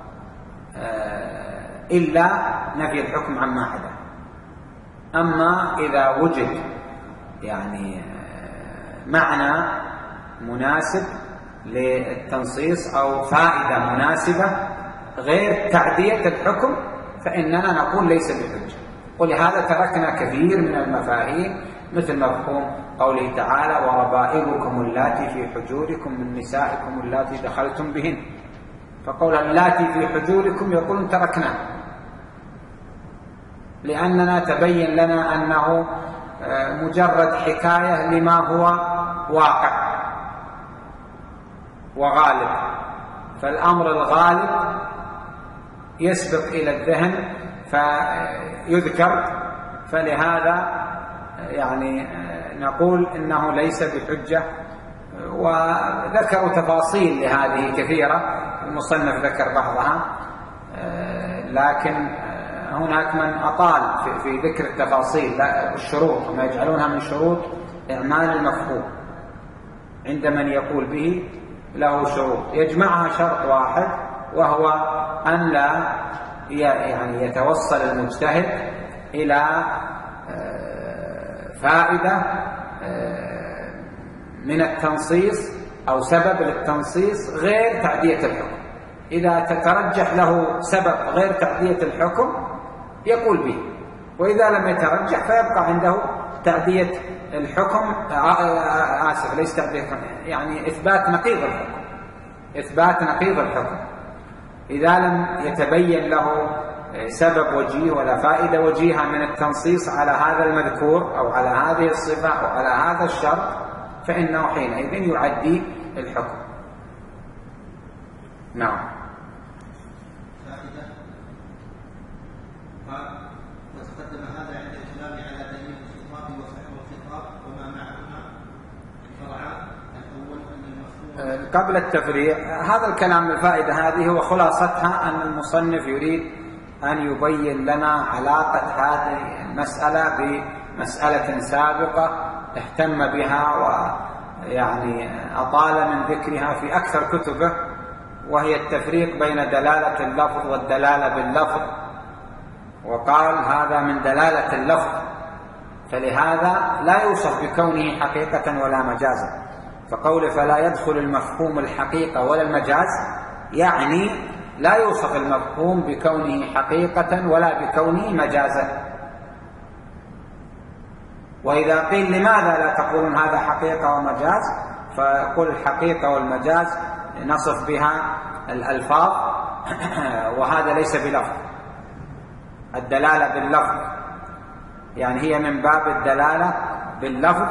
إلا نفي الحكم عما عداه. أما إذا وجد يعني معنى مناسب للتنصيص أو فائدة مناسبة غير تعدية الحكم فإننا نقول ليس بحجة. ولهذا تركنا كثير من المفاهيم مثل مفهوم قوله تعالى وربائبكم اللاتي في حجوركم من نسائكم اللاتي دخلتم بهن، فقول اللاتي في حجوركم يقولون تركناه لأننا تبين لنا أنه مجرد حكاية لما هو واقع وغالب، فالأمر الغالب يسبق إلى الذهن فيذكر، فلهذا يعني نقول إنه ليس بحجة. وذكروا تفاصيل لهذه كثيرة، المصنف ذكر بعضها، لكن هناك من أطال في ذكر التفاصيل الشروط، وما يجعلونها من شروط إعمال المفهوم عند من يقول به له شروط، يجمعها شرط واحد وهو أن لا يعني يتوصل المجتهد إلى فائدة من التنصيص أو سبب للتنصيص غير تعدية الحكم. إذا تترجح له سبب غير تعدية الحكم يقول به، وإذا لم يترجح فيبقى عنده تعدية الحكم، آسف ليس تعدية، يعني إثبات نقيض الحكم، إثبات نقيض الحكم. إذا لم يتبين له سبب وجيه ولا فائدة وجيهة من التنصيص على هذا المذكور أو على هذه الصفة أو على هذا الشرط فإنه حينئذ يعدي الحكم. نعم. فائدة: قال وتقدم هذا عند الكلام على دليل الخطاب وفهم الخطاب وما معهما الفرعان. الأول أن المفهوم قبل التفريع هذا الكلام الفائدة هذه هو خلاصتها أن المصنف يريد أن يبين لنا علاقة هذه المسألة بمسألة سابقة اهتم بها ويعني أطال من ذكرها في أكثر كتبه، وهي التفريق بين دلالة اللفظ والدلالة باللفظ. وقال هذا من دلالة اللفظ، فلهذا لا يوصف بكونه حقيقة ولا مجازا. فقوله فلا يدخل المفهوم الحقيقة ولا المجاز يعني لا يوصف المفهوم بكونه حقيقة ولا بكونه مجازا. وإذا قيل لماذا لا تقولون هذا حقيقة ومجاز، فيقول الحقيقة والمجاز نصف بها الألفاظ وهذا ليس بلفظ. الدلالة باللفظ يعني هي من باب الدلالة باللفظ،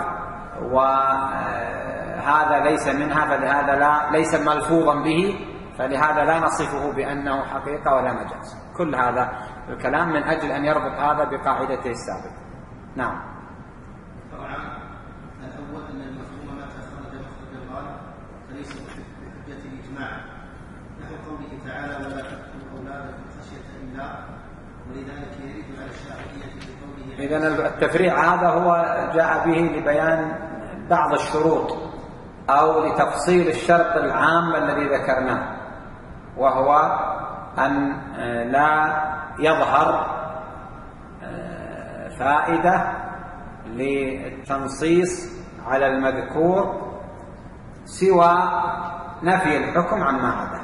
وهذا ليس منها، فلهذا لا ليس ملفوظا به، فلهذا لا نصفه بأنه حقيقة ولا مجاز. كل هذا الكلام من أجل أن يربط هذا بقاعدته السابقة. نعم. طبعا الأول أن المفهوم متى خرج مخرج الغالب فليس بحجة الإجماع، نحو قوله تعالى ولا تقتلوا أولادكم خشية إملاق، ولذلك يريد على الشافعية بقوله. إذن التفريع هذا هو جاء به لبيان بعض الشروط أو لتفصيل الشرط العام الذي ذكرناه، وهو أن لا يظهر فائدة للتنصيص على المذكور سوى نفي الحكم عما عداه.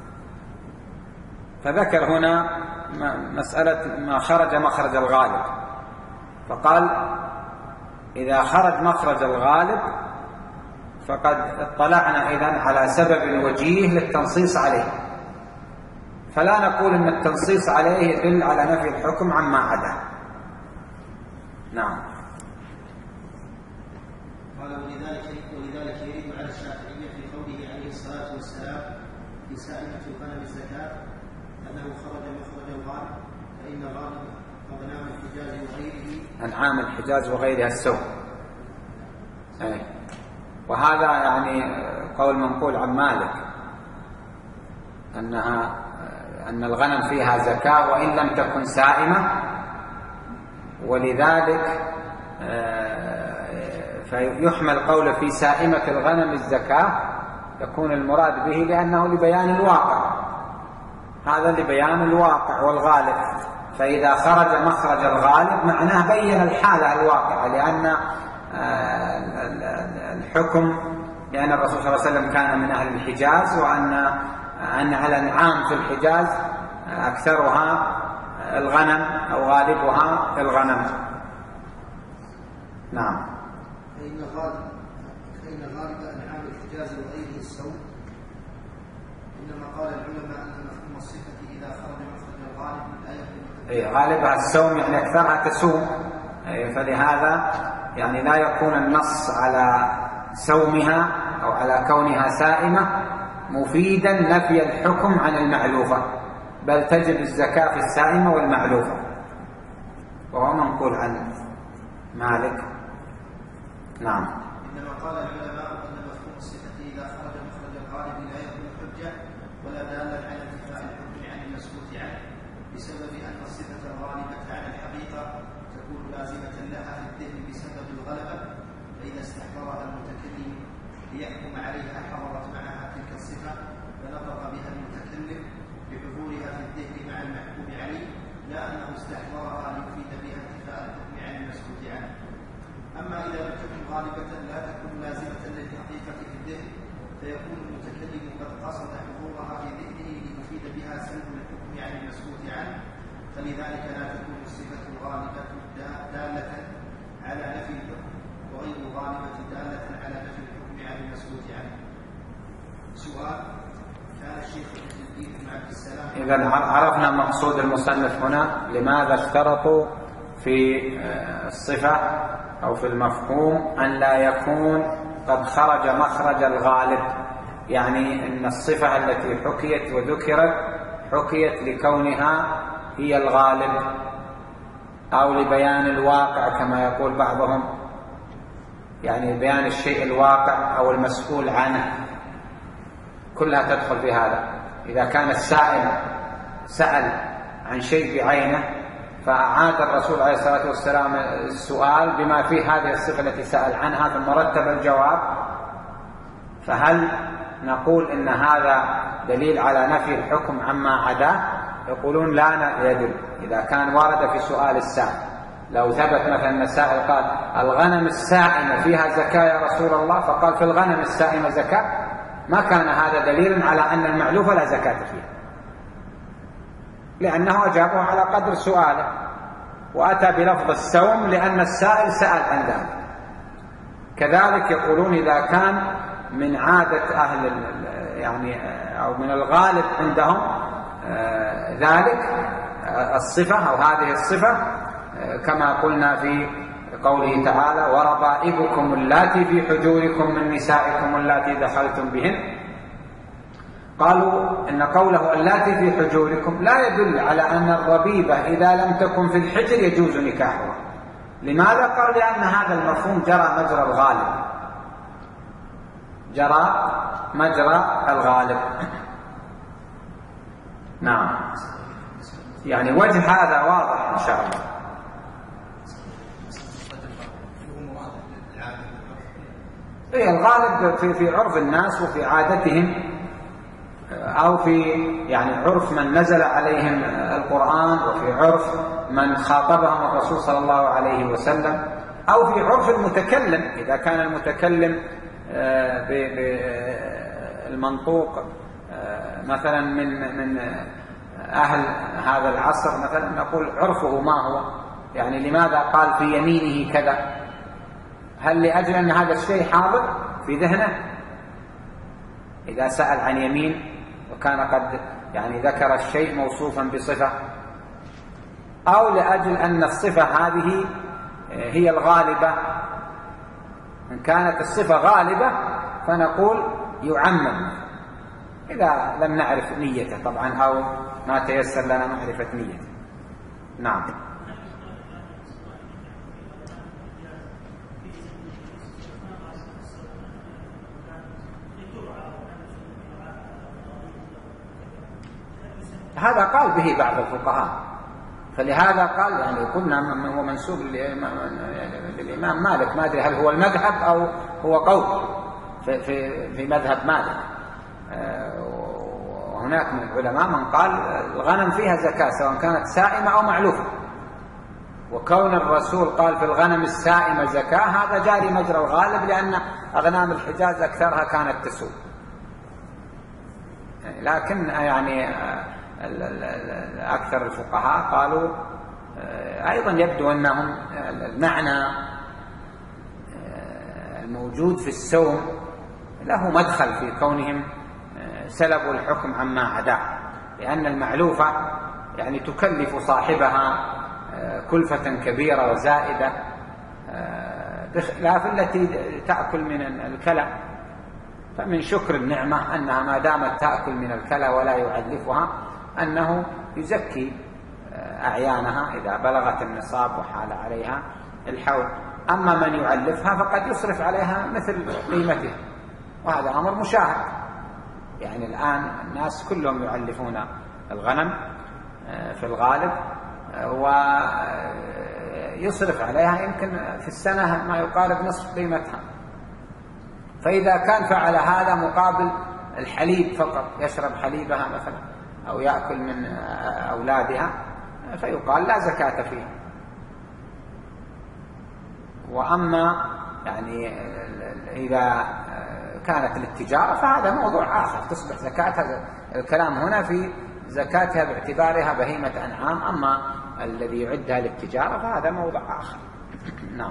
فذكر هنا مسألة ما خرج مخرج الغالب، فقال إذا خرج مخرج الغالب فقد اطلعنا إذن على سبب وجيه للتنصيص عليه، فلا نقول أن التنصيص عليه يدل على نفي الحكم عما عداه. نعم. قال ولذلك ولذلك يريد على الشافعية في قوله عليه الصلاة والسلام في سائمة الغنم الزكاة أنه خرج مخرج الغالب، فإن الغالب أغنام الحجاز وغيره أنعام الحجاز وغيرها السوء. أي. وهذا يعني قول منقول عن مالك أنها أن الغنم فيها زكاة وإن لم تكن سائمة، ولذلك فيحمل قول في سائمة الغنم الزكاة يكون المراد به لأنه لبيان الواقع، هذا لبيان الواقع والغالب. فإذا خرج مخرج الغالب معناه بين الحالة الواقعة، لأن الحكم لأن الرسول صلى الله عليه وسلم كان من أهل الحجاز، وأن أن على الأنعام في الحجاز أكثرها الغنم أو غالبها الغنم. نعم. فإن غالب فإن غالب أنعام الحجاز وغيره السوء، إنما قال العلماء أن مفهوم الصفة إذا خرج مخرج الغالب لا يكون أي غالبها السوم يعني أكثرها تسوم، فلهذا يعني لا يكون النص على سومها أو على كونها سائمة مفيدا نفي الحكم عن المعلوفة، بل تجب الزكاة في السائمة والمعلوفة، وهو منقول عن مالك. نعم. إنما قال العلماء أن مفهوم الصفة إذا خرج مخرج الغالب لا يكون حجة ولا دالا على انتفاء الحكم عن المسكوت عنه، بسبب أن الصفة الغالبة عن الحقيقة تكون لازمة لها في الذهن بسبب الغلبة، فإذا استحضرها المتكلم ليحكم عليها حضرت معها تلك الصفة فنطق بها المتكلم بحضورها في الذهن مع المحكوم عليه، لا أنه استحضرها ليفيد بها انتفاء الحكم عن المسكوت عنه. أما إذا لم تكن غالبة لا تكون لازمة للحقيقة في الذهن، فيكون المتكلم قد قصد حضورها في ذهنه ليفيد بها سلب الحكم عن المسكوت عنه، فلذلك لا تكون الصفة الغالبة دالة على نفي الحكم وغير الغالبة دالة على نفي الحكم عن المسكوت عنه. سؤال: كان الشيخ عز الدين بن عبد السلام إذا عرفنا مقصود المصنف هنا، لماذا اشترطوا في الصفة أو في المفهوم أن لا يكون قد خرج مخرج الغالب، يعني أن الصفة التي حكيت وذكرت حكيت لكونها هي الغالب أو لبيان الواقع كما يقول بعضهم، يعني بيان الشيء الواقع أو المسؤول عنه، كلها تدخل في هذا. إذا كان السائل سأل عن شيء بعينه فأعاد الرسول عليه الصلاة والسلام السؤال بما فيه هذه الصفة التي سأل عنها ثم رتب الجواب، فهل نقول إن هذا دليل على نفي الحكم عما عداه يقولون لا يدل. إذا كان ورد في سؤال السائل، لو ثبت مثلا أن السائل قال الغنم السائمة فيها زكاة يا رسول الله، فقال في الغنم السائمة زكاة، ما كان هذا دليلا على أن المعلوفة لا زكاة فيها، لأنه أجابه على قدر سؤاله، وأتى بلفظ السوم لأن السائل سأل عن ذلك. كذلك يقولون إذا كان من عادة أهل يعني أو من الغالب عندهم ذلك الصفة أو هذه الصفة، كما قلنا في قوله تعالى وربائبكم اللاتي في حجوركم من نسائكم اللاتي دخلتم بهن، قالوا إن قوله اللاتي في حجوركم لا يدل على أن الربيبة إذا لم تكن في الحجر يجوز نكاحها. لماذا؟ قال لأن هذا المفهوم جرى مجرى الغالب، جرى مجرى الغالب. نعم، يعني وجه هذا واضح إن شاء الله. إيه الغالب في في عرف الناس وفي عادتهم، أو في يعني عرف من نزل عليهم القرآن، وفي عرف من خاطبهم الرسول صلى الله عليه وسلم، أو في عرف المتكلم. إذا كان المتكلم بالمنطوق مثلا من من أهل هذا العصر مثلا، نقول عرفه ما هو، يعني لماذا قال في يمينه كذا؟ هل لأجل أن هذا الشيء حاضر في ذهنه إذا سأل عن يمين وكان قد يعني ذكر الشيء موصوفا بصفة، أو لأجل أن الصفة هذه هي الغالبة؟ إن كانت الصفة غالبة فنقول يعمم، إذا لم نعرف نيته طبعا، أو ما تيسر لنا معرفة نيته. نعم. هذا قال به بعض الفقهاء، فلهذا قال يعني قلنا هو منسوب للإمام مالك، ما أدري هل هو المذهب أو هو قول في, في, في مذهب مالك. وهناك من العلماء من قال الغنم فيها زكاة سواء كانت سائمة أو معلوفة، وكون الرسول قال في الغنم السائمة زكاة هذا جاري مجرى الغالب، لأن أغنام الحجاز أكثرها كانت تسوء. لكن يعني أكثر الفقهاء قالوا أيضا يبدو أنهم المعنى الموجود في السوم له مدخل في كونهم سلبوا الحكم عما عداه، لأن المعلوفة يعني تكلف صاحبها كلفة كبيرة وزائدة بخلاف التي تأكل من الكلى. فمن شكر النعمة أنها ما دامت تأكل من الكلى ولا يعلفها أنه يزكي أعيانها إذا بلغت النصاب وحال عليها الحول. أما من يعلفها فقد يصرف عليها مثل قيمتها، وهذا أمر مشاهد. يعني الآن الناس كلهم يعلفون الغنم في الغالب، ويصرف عليها يمكن في السنة ما يقارب نصف قيمتها. فإذا كان فعل هذا مقابل الحليب فقط، يشرب حليبها مثلا أو يأكل من أولادها، فيقال لا زكاة فيه. وأما يعني إذا كانت للتجارة فهذا موضوع آخر، تصبح زكاتها. الكلام هنا في زكاتها باعتبارها بهيمة أنعام، أما الذي يعدها للتجارة فهذا موضوع آخر. نعم.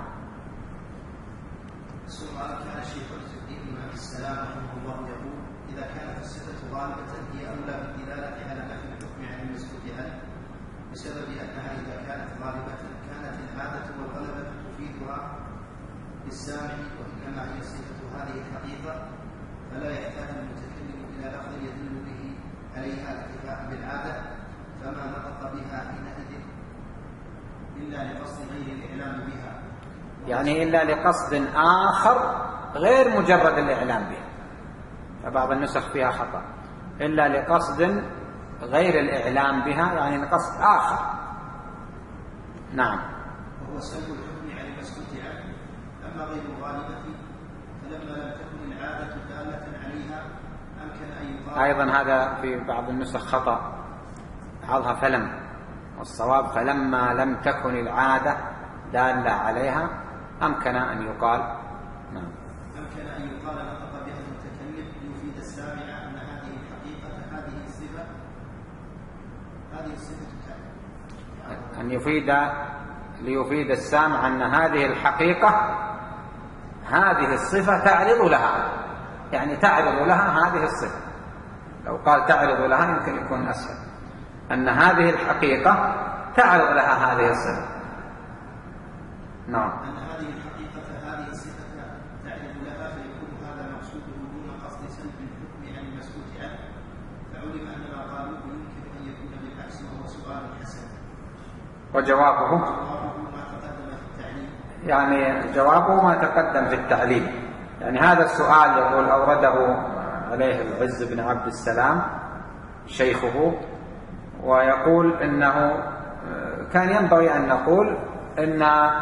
سؤال كان الشيخ عز الدين بن عبد السلام رحمه الله يقول: إذا كانت الصفة غالبة هي أولى بالدلالة على نفي الحكم عن المسكوت عنه، بسبب أنها إذا كانت غالبة كانت العادة والغلبة تفيدها للسامع، وإنما هي صفة هذه الحقيقة، فلا يحتاج المتكلم إلى لفظ يدل به عليها اكتفاء بالعادة، فما نطق بها حينئذ إلا لقصد غير الإعلام بها، يعني إلا لقصد آخر غير مجرد الإعلام بها. فبعض النسخ فيها خطأ، إلا لقصد غير الإعلام بها، يعني لقصد آخر. نعم. وهو سلب الحكم عن المسكوت عنه. أما غير الغالبة فلما لم تكن العادة دالة عليها أمكن أن يقال. أيضا هذا في بعض النسخ خطأ، بعضها فلم، والصواب فلما لم تكن العادة دالة عليها أمكن أن يقال. نعم. أمكن أن يقال نطق بها المتكلم ليفيد السامع أن هذه الحقيقة هذه الصفة هذه الصفة أن يفيد ليفيد السامع أن هذه الحقيقة هذه الصفة تعرض لها، يعني تعرض لها هذه الصفة. لو قال تعرض لها يمكن يكون أسهل، أن هذه الحقيقة تعرض لها هذه الصفة. نعم. أن هذه الحقيقة هذه الصفة تعرض لها فيكون هذا مقصوده دون قصد سلب الحكم عن المسكوت عنه، فعلم أن ما قالوه يمكن أن يكون بالعكس وهو سؤال حسن. وجوابه جوابه ما تقدم في التعليم، يعني جوابه ما تقدم في التعليم. يعني هذا السؤال يقول أورده عليه العز بن عبد السلام شيخه، ويقول إنه كان ينبغي أن نقول إن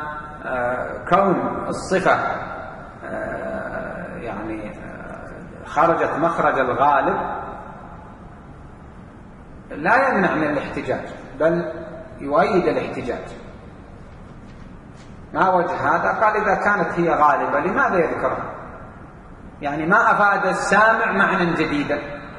كون الصفة يعني خرجت مخرج الغالب لا يمنع من الاحتجاج، بل يؤيد الاحتجاج. ما وجه هذا؟ قال إذا كانت هي غالبة لماذا يذكرها؟ يعني ما أفاد السامع معنى جديدا،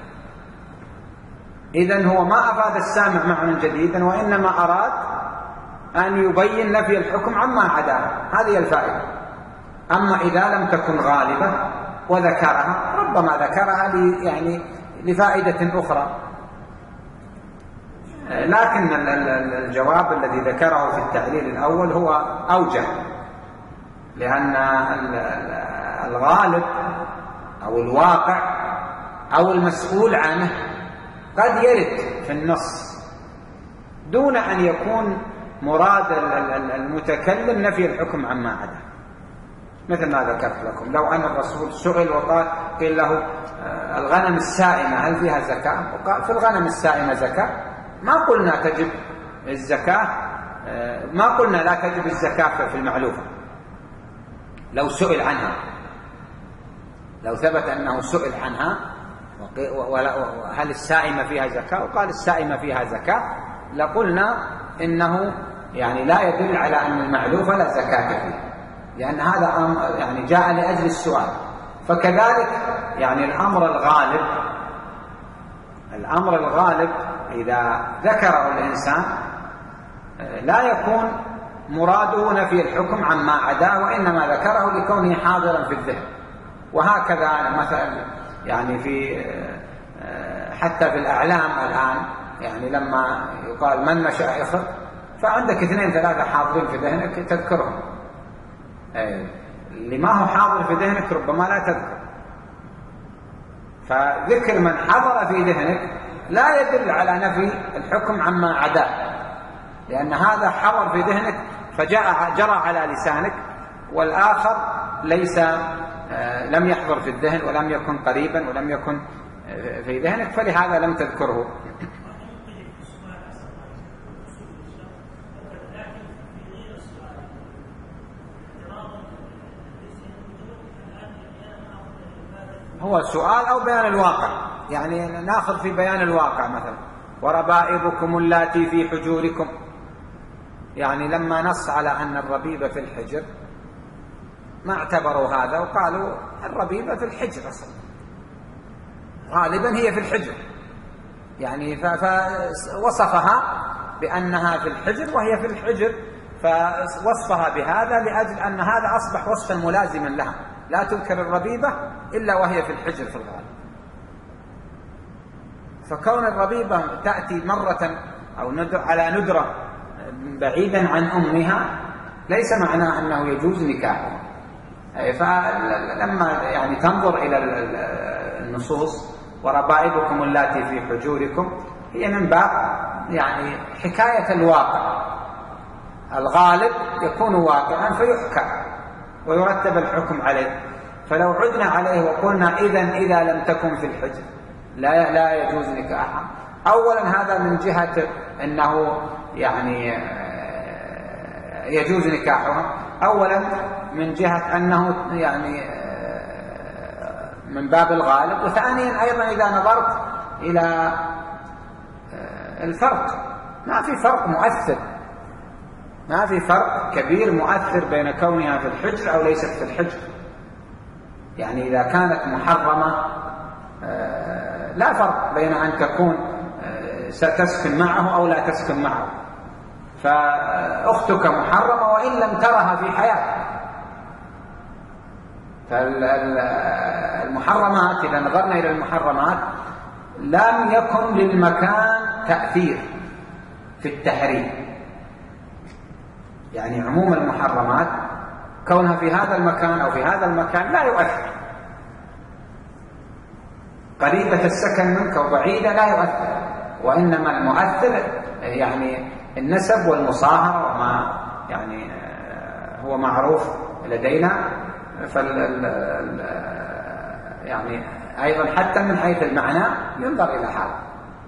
إذن هو ما أفاد السامع معنى جديدا، وإنما أراد أن يبين نفي الحكم عما عداه، هذه الفائدة. أما إذا لم تكن غالبة وذكرها ربما ذكرها لي يعني لفائدة أخرى، لكن الجواب الذي ذكره في التعليل الأول هو أوجه، لأن الغالب أو الواقع أو المسؤول عنه قد يرد في النص دون أن يكون مراد المتكلم نفي الحكم عما عدا، مثل ما ذكرت لكم. لو أن الرسول سئل وقال قيل له الغنم السائمة هل فيها زكاة؟ وقال في الغنم السائمة زكاة، ما قلنا تجب الزكاة، ما قلنا لا تجب الزكاة في المعلوفة. لو سئل عنها، لو ثبت أنه سئل عنها وهل السائمة فيها زكاة وقال السائمة فيها زكاة، لقلنا إنه يعني لا يدل على أن المعلوفة لا زكاة فيها، لأن هذا يعني جاء لأجل السؤال. فكذلك يعني الأمر الغالب، الأمر الغالب إذا ذكره الإنسان لا يكون مراده نفي الحكم عما عداه، وإنما ذكره لكونه حاضرا في الذهن. وهكذا مثلا يعني في حتى في الأعلام الآن، يعني لما يقال من مشايخك فعندك اثنين ثلاثة حاضرين في ذهنك تذكرهم، اللي ما هو حاضر في ذهنك ربما لا تذكر. فذكر من حضر في ذهنك لا يدل على نفي الحكم عما عداه، لأن هذا حضر في ذهنك فجاء جرى على لسانك، والآخر ليس لم يحضر في الذهن ولم يكن قريبا ولم يكن في ذهنك، فلهذا لم تذكره. هو سؤال أو بيان الواقع، يعني ناخذ في بيان الواقع مثلا وربائبكم اللاتي في حجوركم، يعني لما نص على أن الربيبة في الحجر ما اعتبروا هذا وقالوا الربيبة في الحجر أصلا، غالبا هي في الحجر، يعني فوصفها بأنها في الحجر وهي في الحجر، فوصفها بهذا لأجل أن هذا أصبح وصفا ملازما لها، لا تذكر الربيبة إلا وهي في الحجر في الغالب. فكون الربيبة تأتي مرة أو على ندرة بعيدا عن أمها ليس معناه أنه يجوز نكاحها. فلما يعني تنظر إلى النصوص وربائبكم اللاتي في حجوركم، هي من باب يعني حكاية الواقع، الغالب يكون واقعا فيحكى ويرتب الحكم عليه. فلو عدنا عليه وقلنا إذن إذا لم تكن في الحجر لا لا يجوز نكاحها، أولا هذا من جهة أنه يعني يجوز نكاحها، أولا من جهة أنه يعني من باب الغالب، وثانيا أيضا إذا نظرت إلى الفرق، ما في فرق مؤثر، ما في فرق كبير مؤثر بين كونها في الحجر أو ليست في الحجر. يعني إذا كانت محرمة لا فرق بين أن تكون ستسكن معه أو لا تسكن معه، فأختك محرمة وإن لم ترها في حياتها. فالمحرمات إذا نظرنا إلى المحرمات لم يكن للمكان تأثير في التحريم. يعني عموم المحرمات كونها في هذا المكان أو في هذا المكان لا يؤثر، قريبة السكن منك وبعيدة لا يؤثر، وإنما المؤثر يعني النسب والمصاهرة وما يعني هو معروف لدينا. فال يعني أيضا حتى من حيث المعنى ينظر إلى هذا.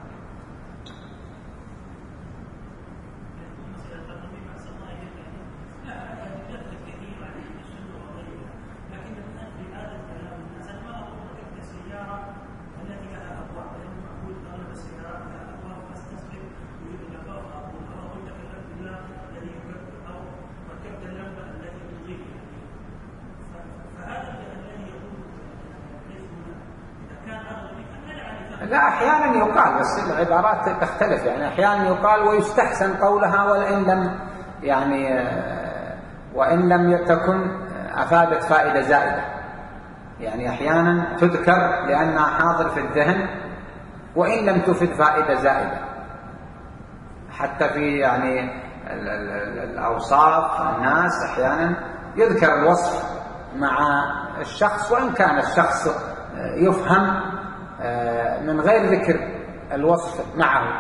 لا، أحيانا يقال، بس العبارات تختلف. يعني أحيانا يقال ويستحسن قولها وإن لم يعني وإن لم تكن أفادت فائدة زائدة. يعني أحيانا تذكر لأنها حاضر في الذهن وإن لم تفد فائدة زائدة. حتى في يعني الأوصاف الناس أحيانا يذكر الوصف مع الشخص وإن كان الشخص يفهم من غير ذكر الوصف معه.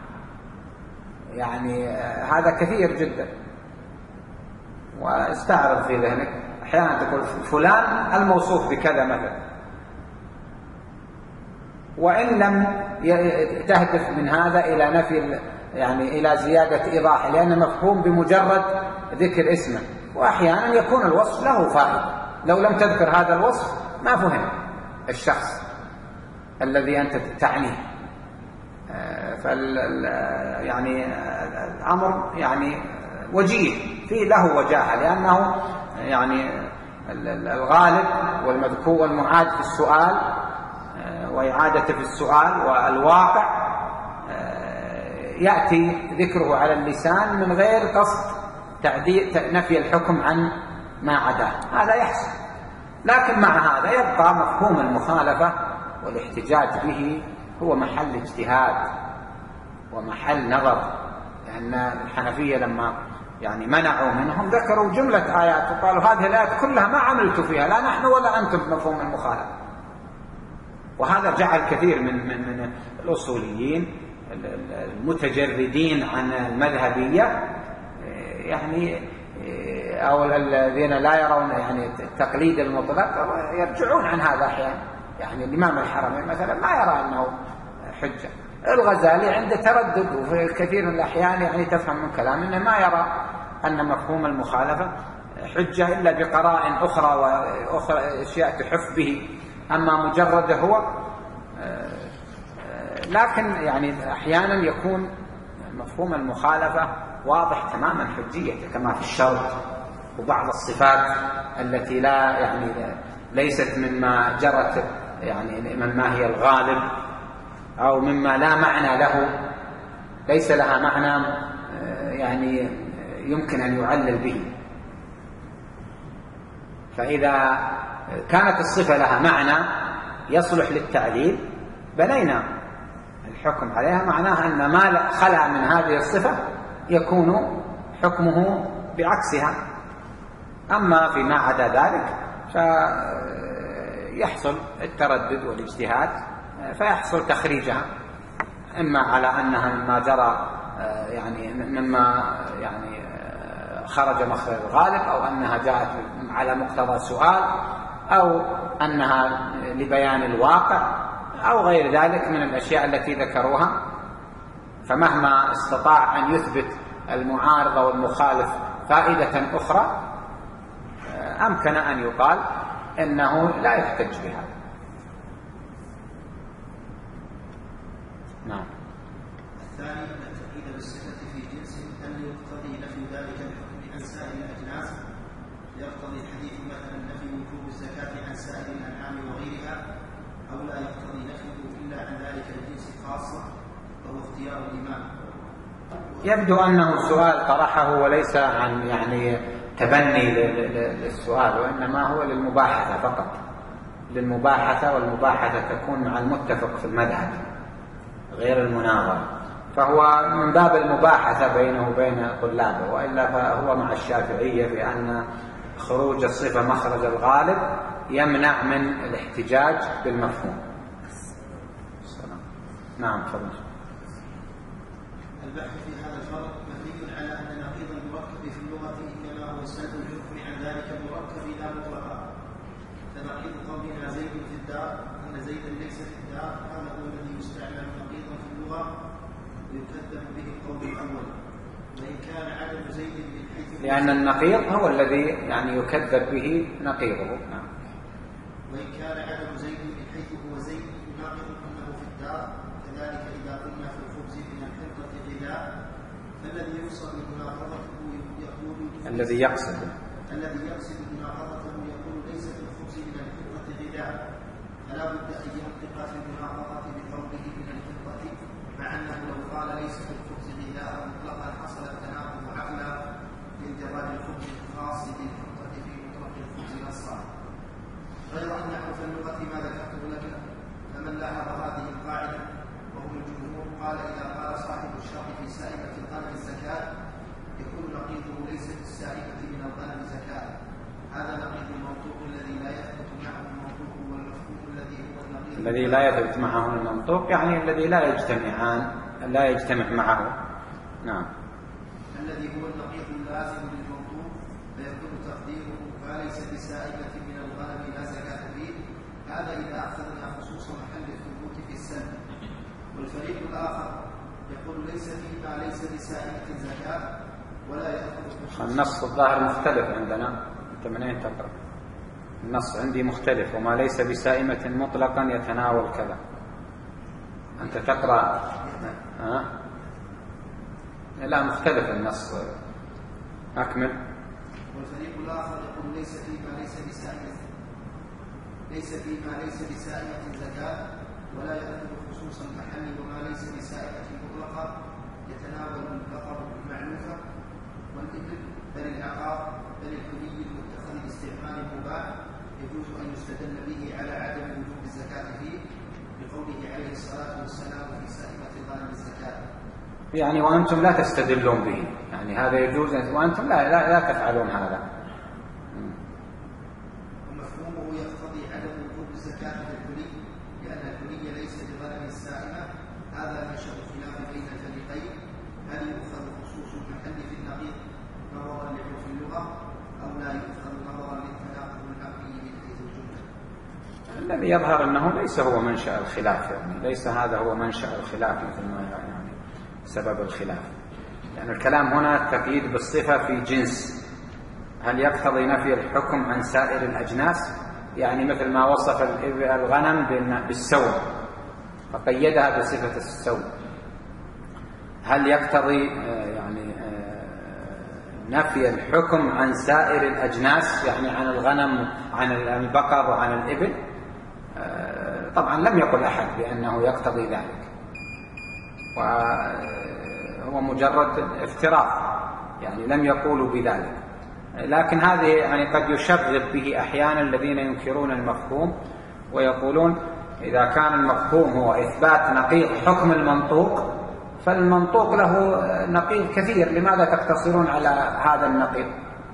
يعني هذا كثير جدا، واستعرض في ذهنك أحيانا تقول فلان الموصوف بكذا مثلا، وإن لم تهدف من هذا إلى نفي يعني إلى زيادة إيضاح، لأن مفهوم بمجرد ذكر اسمه. وأحيانا يكون الوصف له فائدة، لو لم تذكر هذا الوصف ما فهم الشخص الذي أنت تعنيه. فال يعني الأمر يعني وجيه فيه له وجاهة، لأنه يعني الغالب والمذكور والمعاد في السؤال وإعادة في السؤال والواقع يأتي ذكره على اللسان من غير قصد تعديل نفي الحكم عن ما عداه، هذا يحصل. لكن مع هذا يبقى مفهوم المخالفة والاحتجاج به هو محل اجتهاد ومحل نظر. لأن الحنفية لما يعني منعوا منهم ذكروا جملة آيات وقالوا هذه الآيات كلها ما عملت فيها لا نحن ولا أنتم بمفهوم المخالفة. وهذا جعل كثير من من من الأصوليين المتجردين عن المذهبية يعني أو الذين لا يرون يعني التقليد المطلق يرجعون عن هذا أحيانا. يعني الإمام الحرمين مثلا ما يرى أنه حجة. الغزالي عنده تردد، وفي كثير من الأحيان يعني تفهم من كلامه أنه ما يرى أن مفهوم المخالفة حجة إلا بقرائن أخرى وأخرى أشياء تحف به، أما مجرد هو. لكن يعني أحيانا يكون مفهوم المخالفة واضح تماما حجيته، كما في الشرط وبعض الصفات التي لا يعني ليست مما جرت يعني مما هي الغالب أو مما لا معنى له، ليس لها معنى يعني يمكن أن يعلل به. فإذا كانت الصفة لها معنى يصلح للتعليل بنينا الحكم عليها، معناها أن ما خلع من هذه الصفة يكون حكمه بعكسها. أما فيما عدا ذلك فيحصل التردد والاجتهاد، فيحصل تخريجها إما على أنها مما جرى يعني مما يعني خرج مخرج الغالب، أو أنها جاءت على مقتضى سؤال، أو أنها لبيان الواقع، أو غير ذلك من الأشياء التي ذكروها. فمهما استطاع أن يثبت المعارض والمخالف فائدة أخرى أمكن أن يقال إنه لا يحتج بها. نعم. والثاني أن التقييد بالصفة في جنس أن يقتضي نفي ذلك الحكم عن سائر الأجناس، يقتضي الحديث مثلا نفي وجوب الزكاة عن سائر الأنعام وغيرها، أو لا يقتضي نفيه إلا عن ذلك الجنس خاصة، وهو اختيار الإمام. يبدو أنه سؤال طرحه وليس عن يعني تبني للسؤال، وإنما هو للمباحثة فقط، للمباحثة، والمباحثة تكون مع المتفق في المذهب غير المناظرة، فهو من باب المباحثة بينه وبين طلابه، وإلا فهو مع الشافعية في أن خروج الصفة مخرج الغالب يمنع من الاحتجاج بالمفهوم. نعم تفضل. البحث في هذا الفرق مبني على أن نقيض المركب في اللغة إنما هو سلب الحكم عن ذلك المركب لا مطلقا، فنقيض قولنا زيد في الدار أن زيدا ليس في الدار هذا هو الذي يستعمل نقيضا في اللغة ويكذب به القول الأول، وإن كان عدم زيد من حيث لأن النقيض هو الذي يعني يكذب به نقيضه. نعم. وإن كان عدم زيد من حيث هو زيد يناقض أنه في الدار، كذلك إذا قلنا في الخبز من الحنطة غذاء فالذي يقصد مناقضته يقول الذي يقصد الذي يقصد مناقضته يقول ليس في الخبز من الحنطة غذاء، فلا بد أن ينطق في المناقضة بقوله من الحنطة، مع أنه لو قال ليس في الخبز غذاء مطلقا حصل التناقض عقلا لاندراج الخبز الخاص بالحنطة في مطلق الخبز نصا. غير أن حرف اللغة ما ذكرته لك، فمن لاحظ هذه القاعدة وهم الجمهور قال إذا قال صاحب الشرط في سائمة الغنم الزكاة يكون نقيضه ليس في السائمة من الغنم زكاة، هذا نقيض المنطوق الذي لا يثبت معه المنطوق، والمفهوم الذي هو النقيض الذي لا يثبت معه المنطوق يعني الذي لا يجتمعان لا يجتمع معه. نعم. الذي هو النقيض اللازم للمنطوق، فيكون تقديره فليس بسائمة من الغنم لا زكاة فيه، هذا إذا أخذنا خصوص محل الثبوت في السلب. والفريق الآخر يقول ليس فيما ليس بسائمة زكاة ولا يأخذ خصوص. النص الظاهر مختلف عندنا، أنت من أين تقرأ؟ النص عندي مختلف، وما ليس بسائمة مطلقا يتناول كذا. أنت تقرأ ها؟ لا مختلف النص، أكمل. والفريق الآخر يقول ليس فيما ليس بسائمة ليس فيما ليس بسائمة زكاة ولا يأخذ خصوص المحل، وما ليس بسائمة مطلقة يتناول البقر المعلوفة والإبل بل العقار بل الحلي المتخذ لاستعمال المباح يجوز أن يستدل به على عدم وجوب الزكاة فيه، بقوله عليه الصلاة والسلام في سائمة الغنم الزكاة. يعني وأنتم لا تستدلون به، يعني هذا يجوز وأنتم لا لا, لا تفعلون هذا. ومفهومه يقتضي عدم وجوب الزكاة للحلي، لأن الحلي ليس بغنم السائمة، هذا منشأ الخلاف بين الفريقين، هل يؤخذ خصوص المحل في النقيض نظرا لعرف اللغة أو لا يؤخذ نظرا للتناقض العقلي من حيث الجملة؟ الذي يظهر أنه ليس هو منشأ الخلاف، يعني ليس هذا هو منشأ الخلاف مثل ما يعني سبب الخلاف، لأن يعني الكلام هنا تقييد بالصفة في جنس، هل يقتضي نفي الحكم عن سائر الأجناس؟ يعني مثل ما وصف الغنم بالسوء فقيدها بصفة السوء، هل يقتضي يعني نفي الحكم عن سائر الأجناس، يعني عن الغنم عن البقر وعن الإبل؟ طبعا لم يقل أحد بأنه يقتضي ذلك، وهو مجرد افتراض، يعني لم يقولوا بذلك، لكن هذه يعني قد يشغب به أحيانا الذين ينكرون المفهوم ويقولون إذا كان المفهوم هو إثبات نقيض حكم المنطوق فالمنطوق له نقيض كثير، لماذا تقتصرون على هذا النقيض؟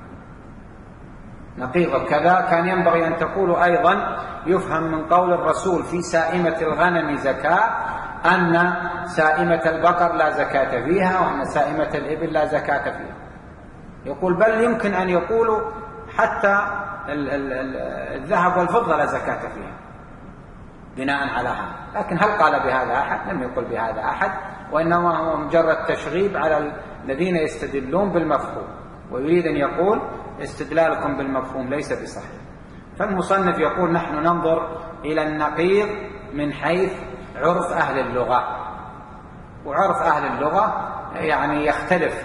نقيض كذا كان ينبغي أن تقولوا أيضا يفهم من قول الرسول في سائمة الغنم زكاة أن سائمة البقر لا زكاة فيها، وأن سائمة الإبل لا زكاة فيها. يقول بل يمكن أن يقولوا حتى الذهب والفضة لا زكاة فيها بناء على هذا، لكن هل قال بهذا أحد؟ لم يقل بهذا أحد، وإنما هو مجرد تشغيب على الذين يستدلون بالمفهوم، ويريد أن يقول استدلالكم بالمفهوم ليس بصحيح. فالمصنف يقول نحن ننظر إلى النقيض من حيث عرف أهل اللغة، وعرف أهل اللغة يعني يختلف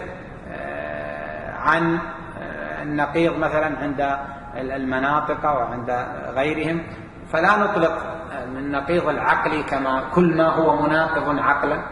عن النقيض مثلا عند المناطق وعند غيرهم، فلا نطلق من النقيض العقلي كما كل ما هو مناقض عقلا،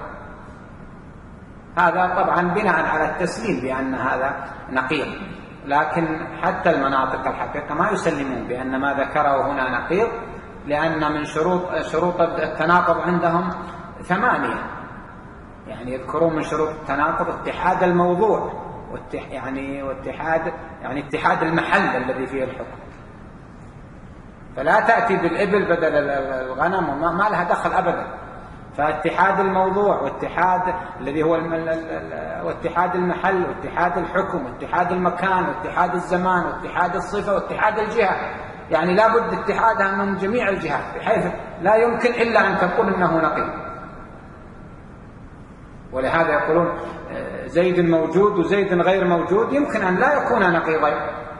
هذا طبعا بناء على التسليم بأن هذا نقيض، لكن حتى المناطق الحقيقة ما يسلمون بأن ما ذكره هنا نقيض، لأن من شروط شروط التناقض عندهم ثمانية، يعني يذكرون من شروط التناقض اتحاد الموضوع يعني واتحاد يعني اتحاد المحل الذي فيه الحكم، فلا تأتي بالإبل بدل الغنم وما ما لها دخل أبدا، فاتحاد الموضوع واتحاد الذي هو واتحاد المحل واتحاد الحكم واتحاد المكان واتحاد الزمان واتحاد الصفة واتحاد الجهة، يعني لا بد اتحادها من جميع الجهات بحيث لا يمكن إلا أن تقول إنه نقيض. ولهذا يقولون زيد موجود وزيد غير موجود، يمكن أن لا يكون نقيضين،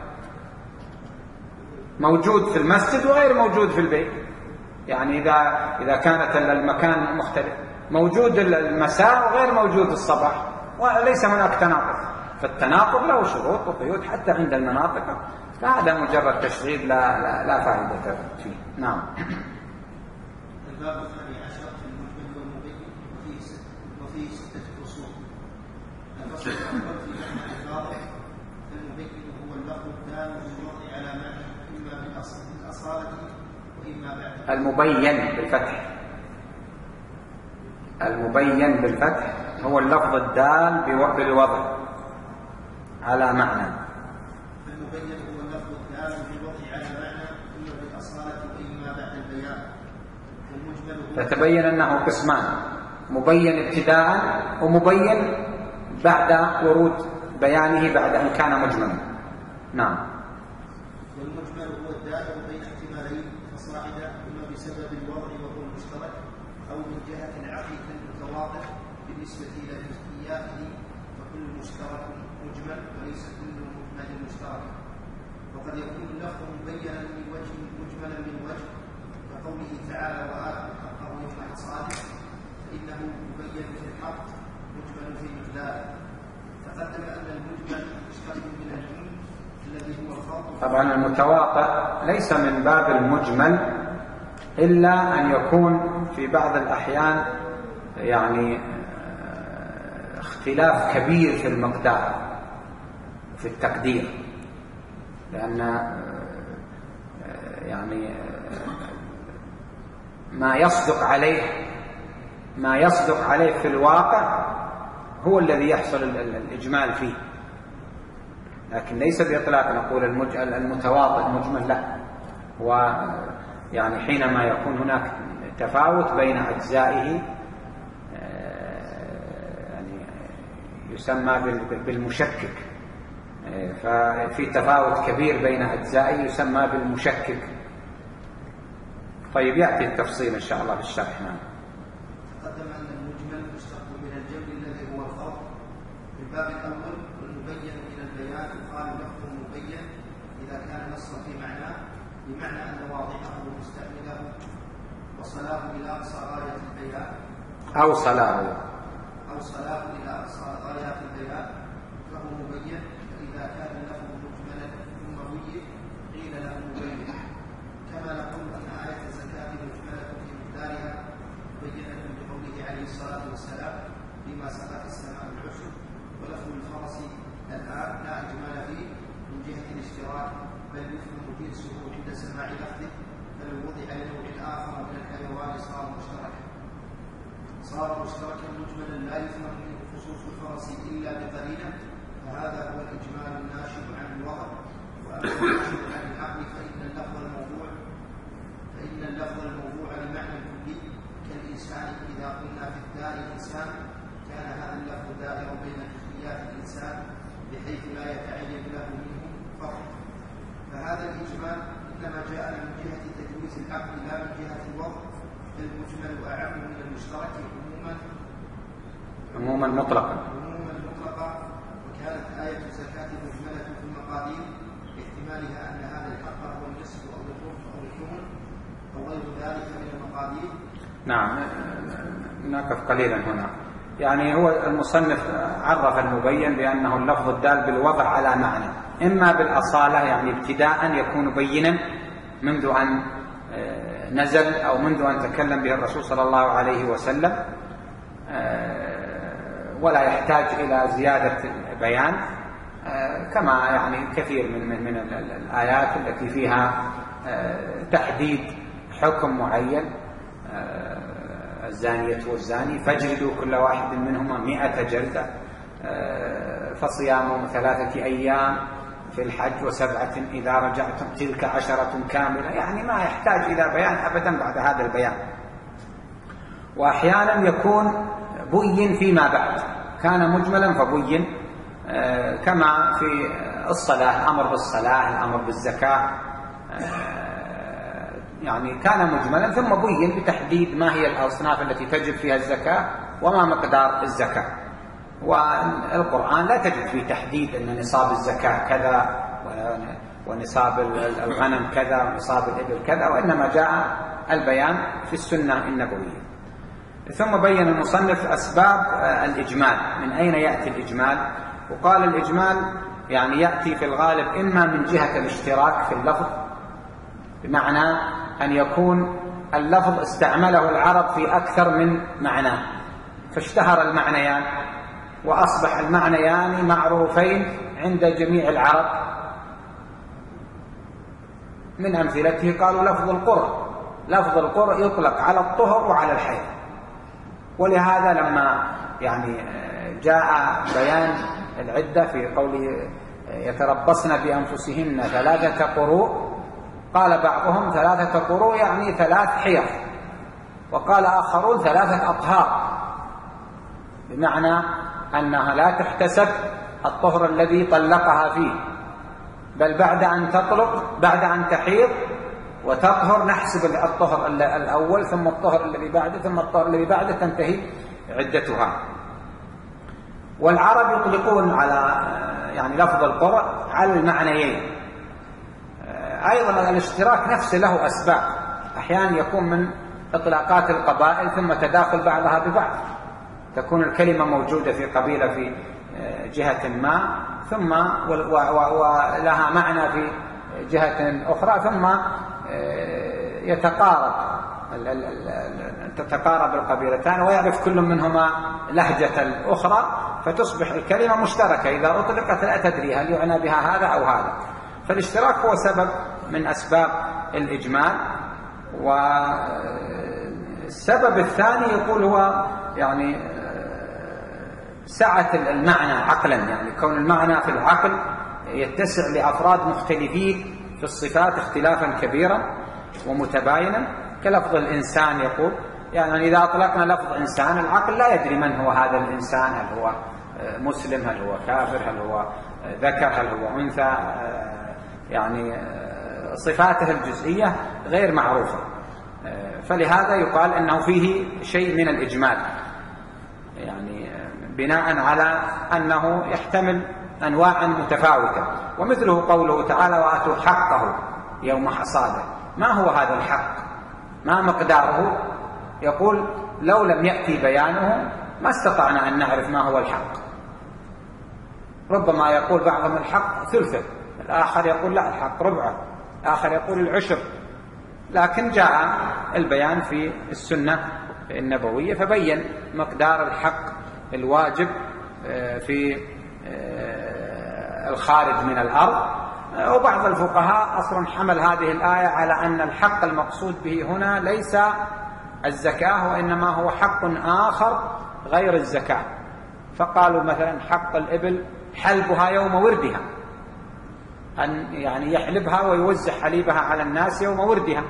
موجود في المسجد وغير موجود في البيت، يعني إذا إذا كانت المكان مختلف، موجود المساء وغير موجود الصباح، وليس هناك تناقض، فالتناقض له شروط وقيود حتى عند المناطق، فهذا مجرد تشغيل لا لا, لا فائدة فيه. نعم. الباب الثاني عشر في المجمل والمبين وفيه وفيه ستة فصول. الفصل الأول في معنى الواضح، المبين هو اللفظ الدال بالوضع على معنى إما بالأصالة وإما بعد. المبين بالفتح، المبين بالفتح هو اللفظ الدال بالوضع على معنى. المبين هو اللفظ الدال بالوضع على معنى إما بالأصالة وإما بعد البيان. فتبين أنه قسمان، مبين ابتداء ومبين بعد ورود بيانه بعد أن كان مجملا. نعم. والمجمل هو الدائر بين احتمالين فصاعدا، إما بسبب الوضع وهو المشترك، أو من جهة العقل المتواضح بالنسبة إلى جزئياته، فكل مشترك مجمل وليس كل مجمل مشترك. وقد يكون اللفظ مبينا من وجه مجملا من وجه، كقوله تعالى وآتوا حقه يوم حصاده، فإنه مبين في الحق مجمل في مقداره. تقدم أن المجمل مشتق من الجمل الذي هو الخاطب. طبعا المتواطئ ليس من باب المجمل إلا أن يكون في بعض الأحيان يعني اختلاف كبير في المقدار في التقدير، لأن يعني ما يصدق عليه ما يصدق عليه في الواقع هو الذي يحصل الإجمال فيه، لكن ليس بإطلاق نقول المتواطئ مجمل، لا، ويعني حينما يكون هناك تفاوت بين أجزائه يعني يسمى بالمشكك، ففي تفاوت كبير بين أجزائه يسمى بالمشكك. طيب يأتي التفصيل إن شاء الله في الشرح. نعم. تقدم أن المجمل مشتق من الجمل الذي هو الخلق في الباب الأول، والمبين من البيان يقال لفظ مبين إذا كان نصا في معناه، بمعنى أن واضحه ومستعمله وصلاه إلى أقصى غاية البيان، أو صلاه أو صلاه إلى أقصى غايات البيان، فهو مبين. فإذا كان اللفظ مجملا ثم بين قيل له مبين، كما نقول أن آية الزكاة مجملة في مقدارها بينة بقوله عليه الصلاة والسلام فيما سقط السماء العشر، ولفظ الفرس الآن لا إجمال فيه من جهة الاشتراك، بل يفهم جنسه عند سماع لفظه، فلو وضع لنوع آخر من الحيوان صار مشتركا صار مشتركا مجملا لا يفهم منه خصوص الفرس إلا بقرينة، فهذا هو الإجمال الناشئ عن الوضع. وأما الناشئ عن العقل فإن اللفظ الموضوع فإن اللفظ الموضوع لمعنى كلي كالإنسان، إذا قلنا في الدار إنسان كان هذا اللفظ دائر بين جزئيات الإنسان بحيث لا يتعين له منه فرق. فهذا الإجمال إنما جاء من جهة تجويز العقل لا من جهة الوضع، فالمجمل أعم من المشترك عموما عموما مطلقا عموما مطلقا. وكانت آية الزكاة مجملة في المقادير باحتمالها أن هذا الحق هو النصف أو الربع أو الثمن أو غير ذلك من المقادير. نعم. نقف قليلا هنا. يعني هو المصنف عرف المبين بأنه اللفظ الدال بالوضع على معنى، إما بالأصالة يعني ابتداء يكون بينا منذ أن نزل أو منذ أن تكلم به الرسول صلى الله عليه وسلم، ولا يحتاج إلى زيادة بيان، كما يعني كثير من من الآيات التي فيها تحديد حكم معين: الزانية والزاني فاجلدوا كل واحد منهما مئة جلدة، فصيام ثلاثة أيام في الحج وسبعة إذا رجعتم تلك عشرة كاملة. يعني ما يحتاج إلى بيان أبدا بعد هذا البيان. وأحيانا يكون بين فيما بعد، كان مجملا فبين، كما في الصلاة، الأمر بالصلاة، الأمر بالزكاة، يعني كان مجملا ثم بين بتحديد ما هي الأصناف التي تجب فيها الزكاة وما مقدار الزكاة. والقرآن لا تجد فيه تحديد أن نصاب الزكاة كذا ونصاب الغنم كذا ونصاب الإبل كذا، وإنما جاء البيان في السنة النبوية. ثم بين المصنف أسباب الإجمال، من أين يأتي الإجمال؟ وقال الإجمال يعني يأتي في الغالب إما من جهة الاشتراك في اللفظ، بمعنى أن يكون اللفظ استعمله العرب في أكثر من معنى فاشتهر المعنيان وأصبح المعنيان معروفين عند جميع العرب. من أمثلته قالوا لفظ القرء، لفظ القرء يطلق على الطهر وعلى الحيض، ولهذا لما يعني جاء بيان العدة في قوله يتربصن بأنفسهن ثلاثة قروء، قال بعضهم ثلاثة قروء يعني ثلاث حيض، وقال آخرون ثلاثة أطهار، بمعنى أنها لا تحتسب الطهر الذي طلقها فيه، بل بعد أن تطلق، بعد أن تحيض وتطهر نحسب الطهر الأول ثم الطهر الذي بعده ثم الطهر الذي بعده تنتهي عدتها. والعرب يطلقون على يعني لفظ القرء على المعنيين. أيضا الاشتراك نفسه له أسباب، أحيانا يكون من إطلاقات القبائل ثم تداخل بعضها ببعض، تكون الكلمة موجودة في قبيلة في جهة ما ثم ولها معنى في جهة أخرى، ثم يتقارب تتقارب القبيلتان ويعرف كل منهما لهجة الأخرى، فتصبح الكلمة مشتركة إذا أطلقت لا تدري هل يعنى بها هذا أو هذا. فالاشتراك هو سبب من أسباب الإجمال. والسبب الثاني يقول هو يعني سعة المعنى عقلا، يعني كون المعنى في العقل يتسع لأفراد مختلفين في الصفات اختلافا كبيرا ومتباينا، كلفظ الإنسان يقول، يعني إذا أطلقنا لفظ إنسان العقل لا يدري من هو هذا الإنسان، هل هو مسلم، هل هو كافر، هل هو ذكر، هل هو أنثى، يعني صفاته الجزئية غير معروفة. فلهذا يقال أنه فيه شيء من الإجمال، يعني بناء على أنه يحتمل أنواعا متفاوتة. ومثله قوله تعالى وآتوا حقه يوم حصاده. ما هو هذا الحق؟ ما مقداره؟ يقول لو لم يأتي بيانه ما استطعنا أن نعرف ما هو الحق. ربما يقول بعضهم الحق ثلثه، الآخر يقول لا الحق ربعه، الآخر يقول العشر، لكن جاء البيان في السنة النبوية فبين مقدار الحق الواجب في الخارج من الأرض. وبعض الفقهاء أصلا حمل هذه الآية على أن الحق المقصود به هنا ليس الزكاة، وإنما هو حق آخر غير الزكاة. فقالوا مثلا حق الإبل حلبها يوم وردها، أن يعني يحلبها ويوزع حليبها على الناس يوم وردها،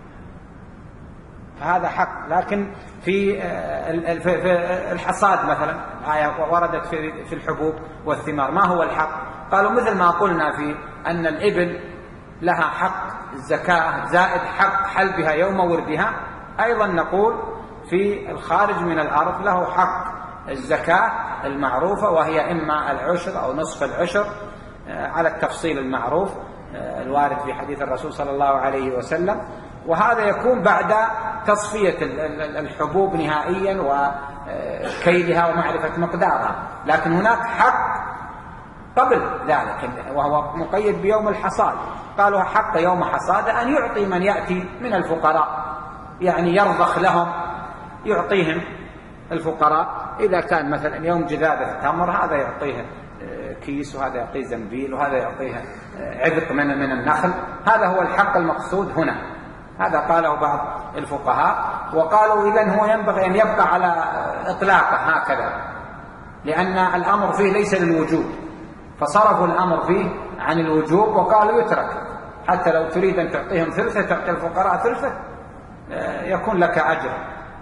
فهذا حق. لكن في الحصاد مثلا آية وردت في الحبوب والثمار، ما هو الحق؟ قالوا مثل ما قلنا في أن الإبل لها حق الزكاة زائد حق حلبها يوم وردها، أيضا نقول في الخارج من الأرض له حق الزكاة المعروفة، وهي إما العشر أو نصف العشر على التفصيل المعروف الوارد في حديث الرسول صلى الله عليه وسلم. وهذا يكون بعد تصفية الحبوب نهائيا وكيلها ومعرفة مقدارها، لكن هناك حق قبل ذلك وهو مقيد بيوم الحصاد. قالوا حق يوم حصاده أن يعطي من يأتي من الفقراء، يعني يرضخ لهم يعطيهم الفقراء. إذا كان مثلا يوم جذاذة التمر هذا يعطيه كيس وهذا يعطيه زنبيل وهذا يعطيه عذق من من النخل، هذا هو الحق المقصود هنا. هذا قاله بعض الفقهاء، وقالوا إذن هو ينبغي أن يبقى على إطلاقه هكذا، لأن الأمر فيه ليس للوجوب، فصرفوا الأمر فيه عن الوجوب وقالوا يترك، حتى لو تريد أن تعطيهم ثلثة تعطي الفقراء ثلثة يكون لك أجر،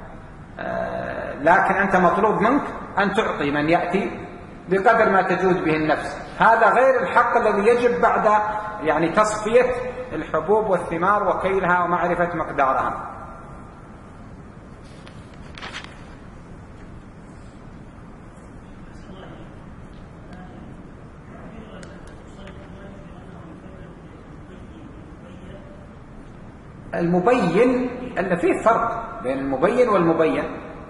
لكن أنت مطلوب منك أن تعطي من يأتي بقدر ما تجود به النفس. هذا غير الحق الذي يجب بعد يعني تصفية الحبوب والثمار وكيلها ومعرفة مقدارها. المبين أن فيه فرق بين المبين والمبين.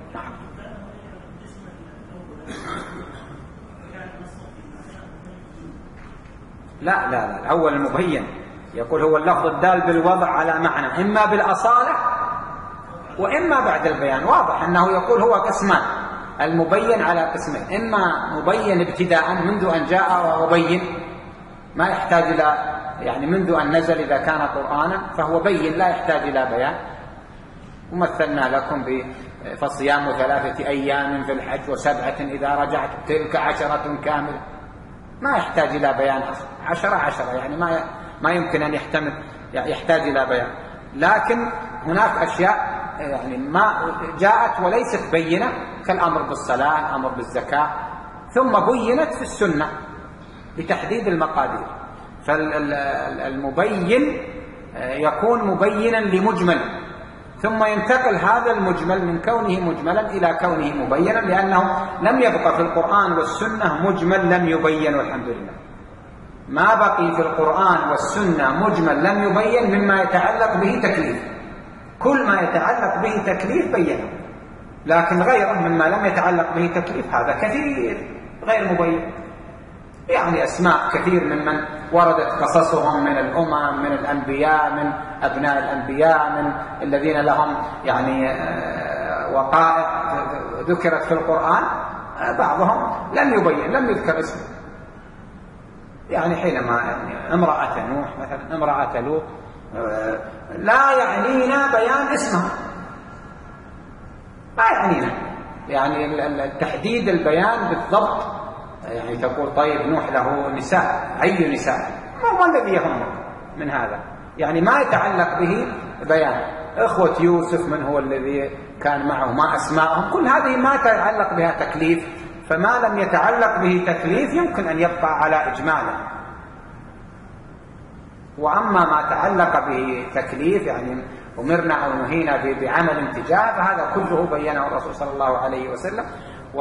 لا لا لا الأول المبين يقول هو اللفظ الدال بالوضع على معنى، إما بالأصالة وإما بعد البيان. واضح أنه يقول هو قسمان، المبين على قسمين، إما مبين ابتداء منذ أن جاء وهو بين ما يحتاج إلى يعني منذ أن نزل إذا كان قرآنا فهو بين لا يحتاج إلى بيان. ومثلنا لكم فصيام ثلاثة أيام في الحج وسبعة إذا رجعت تلك عشرة كاملة، ما يحتاج إلى بيان، عشرة عشرة يعني ما ما يمكن أن يحتمل يحتاج إلى بيان. لكن هناك أشياء يعني ما جاءت وليست بينة كالأمر بالصلاة، الأمر بالزكاة، ثم بينت في السنة لتحديد المقادير. فالمبين يكون مبينا لمجمل، ثم ينتقل هذا المجمل من كونه مجملا إلى كونه مبينا، لأنه لم يبقى في القرآن والسنة مجمل لم يبين، والحمد لله. ما بقي في القرآن والسنة مجمل لم يبين مما يتعلق به تكليف، كل ما يتعلق به تكليف بينه، لكن غيره مما لم يتعلق به تكليف هذا كثير غير مبين. يعني أسماء كثير ممن وردت قصصهم من الأمم، من الأنبياء، من أبناء الأنبياء، من الذين لهم يعني وقائع ذكرت في القرآن، بعضهم لم يبين لم يذكر اسمه. يعني حينما يعني امرأة نوح مثلا، امرأة لوط، لا يعنينا بيان اسمها، ما يعنينا يعني تحديد البيان بالضبط. يعني تقول طيب نوح له نساء، أي نساء؟ ما هو الذي يهمك من هذا؟ يعني ما يتعلق به بيان. إخوة يوسف من هو الذي كان معه، ما أسماءهم، كل هذه ما يتعلق بها تكليف، فما لم يتعلق به تكليف يمكن أن يبقى على إجماله. وأما ما تعلق به تكليف يعني أمرنا أو نهينا بعمل انتجاه فهذا كله بينه الرسول صلى الله عليه وسلم. و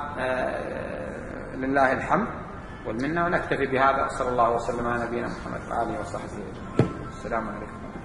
لله الحمد والمنة، ونكتفي بهذا. صلى الله وسلم على نبينا محمد وآله وصحبه أجمعين. السلام عليكم.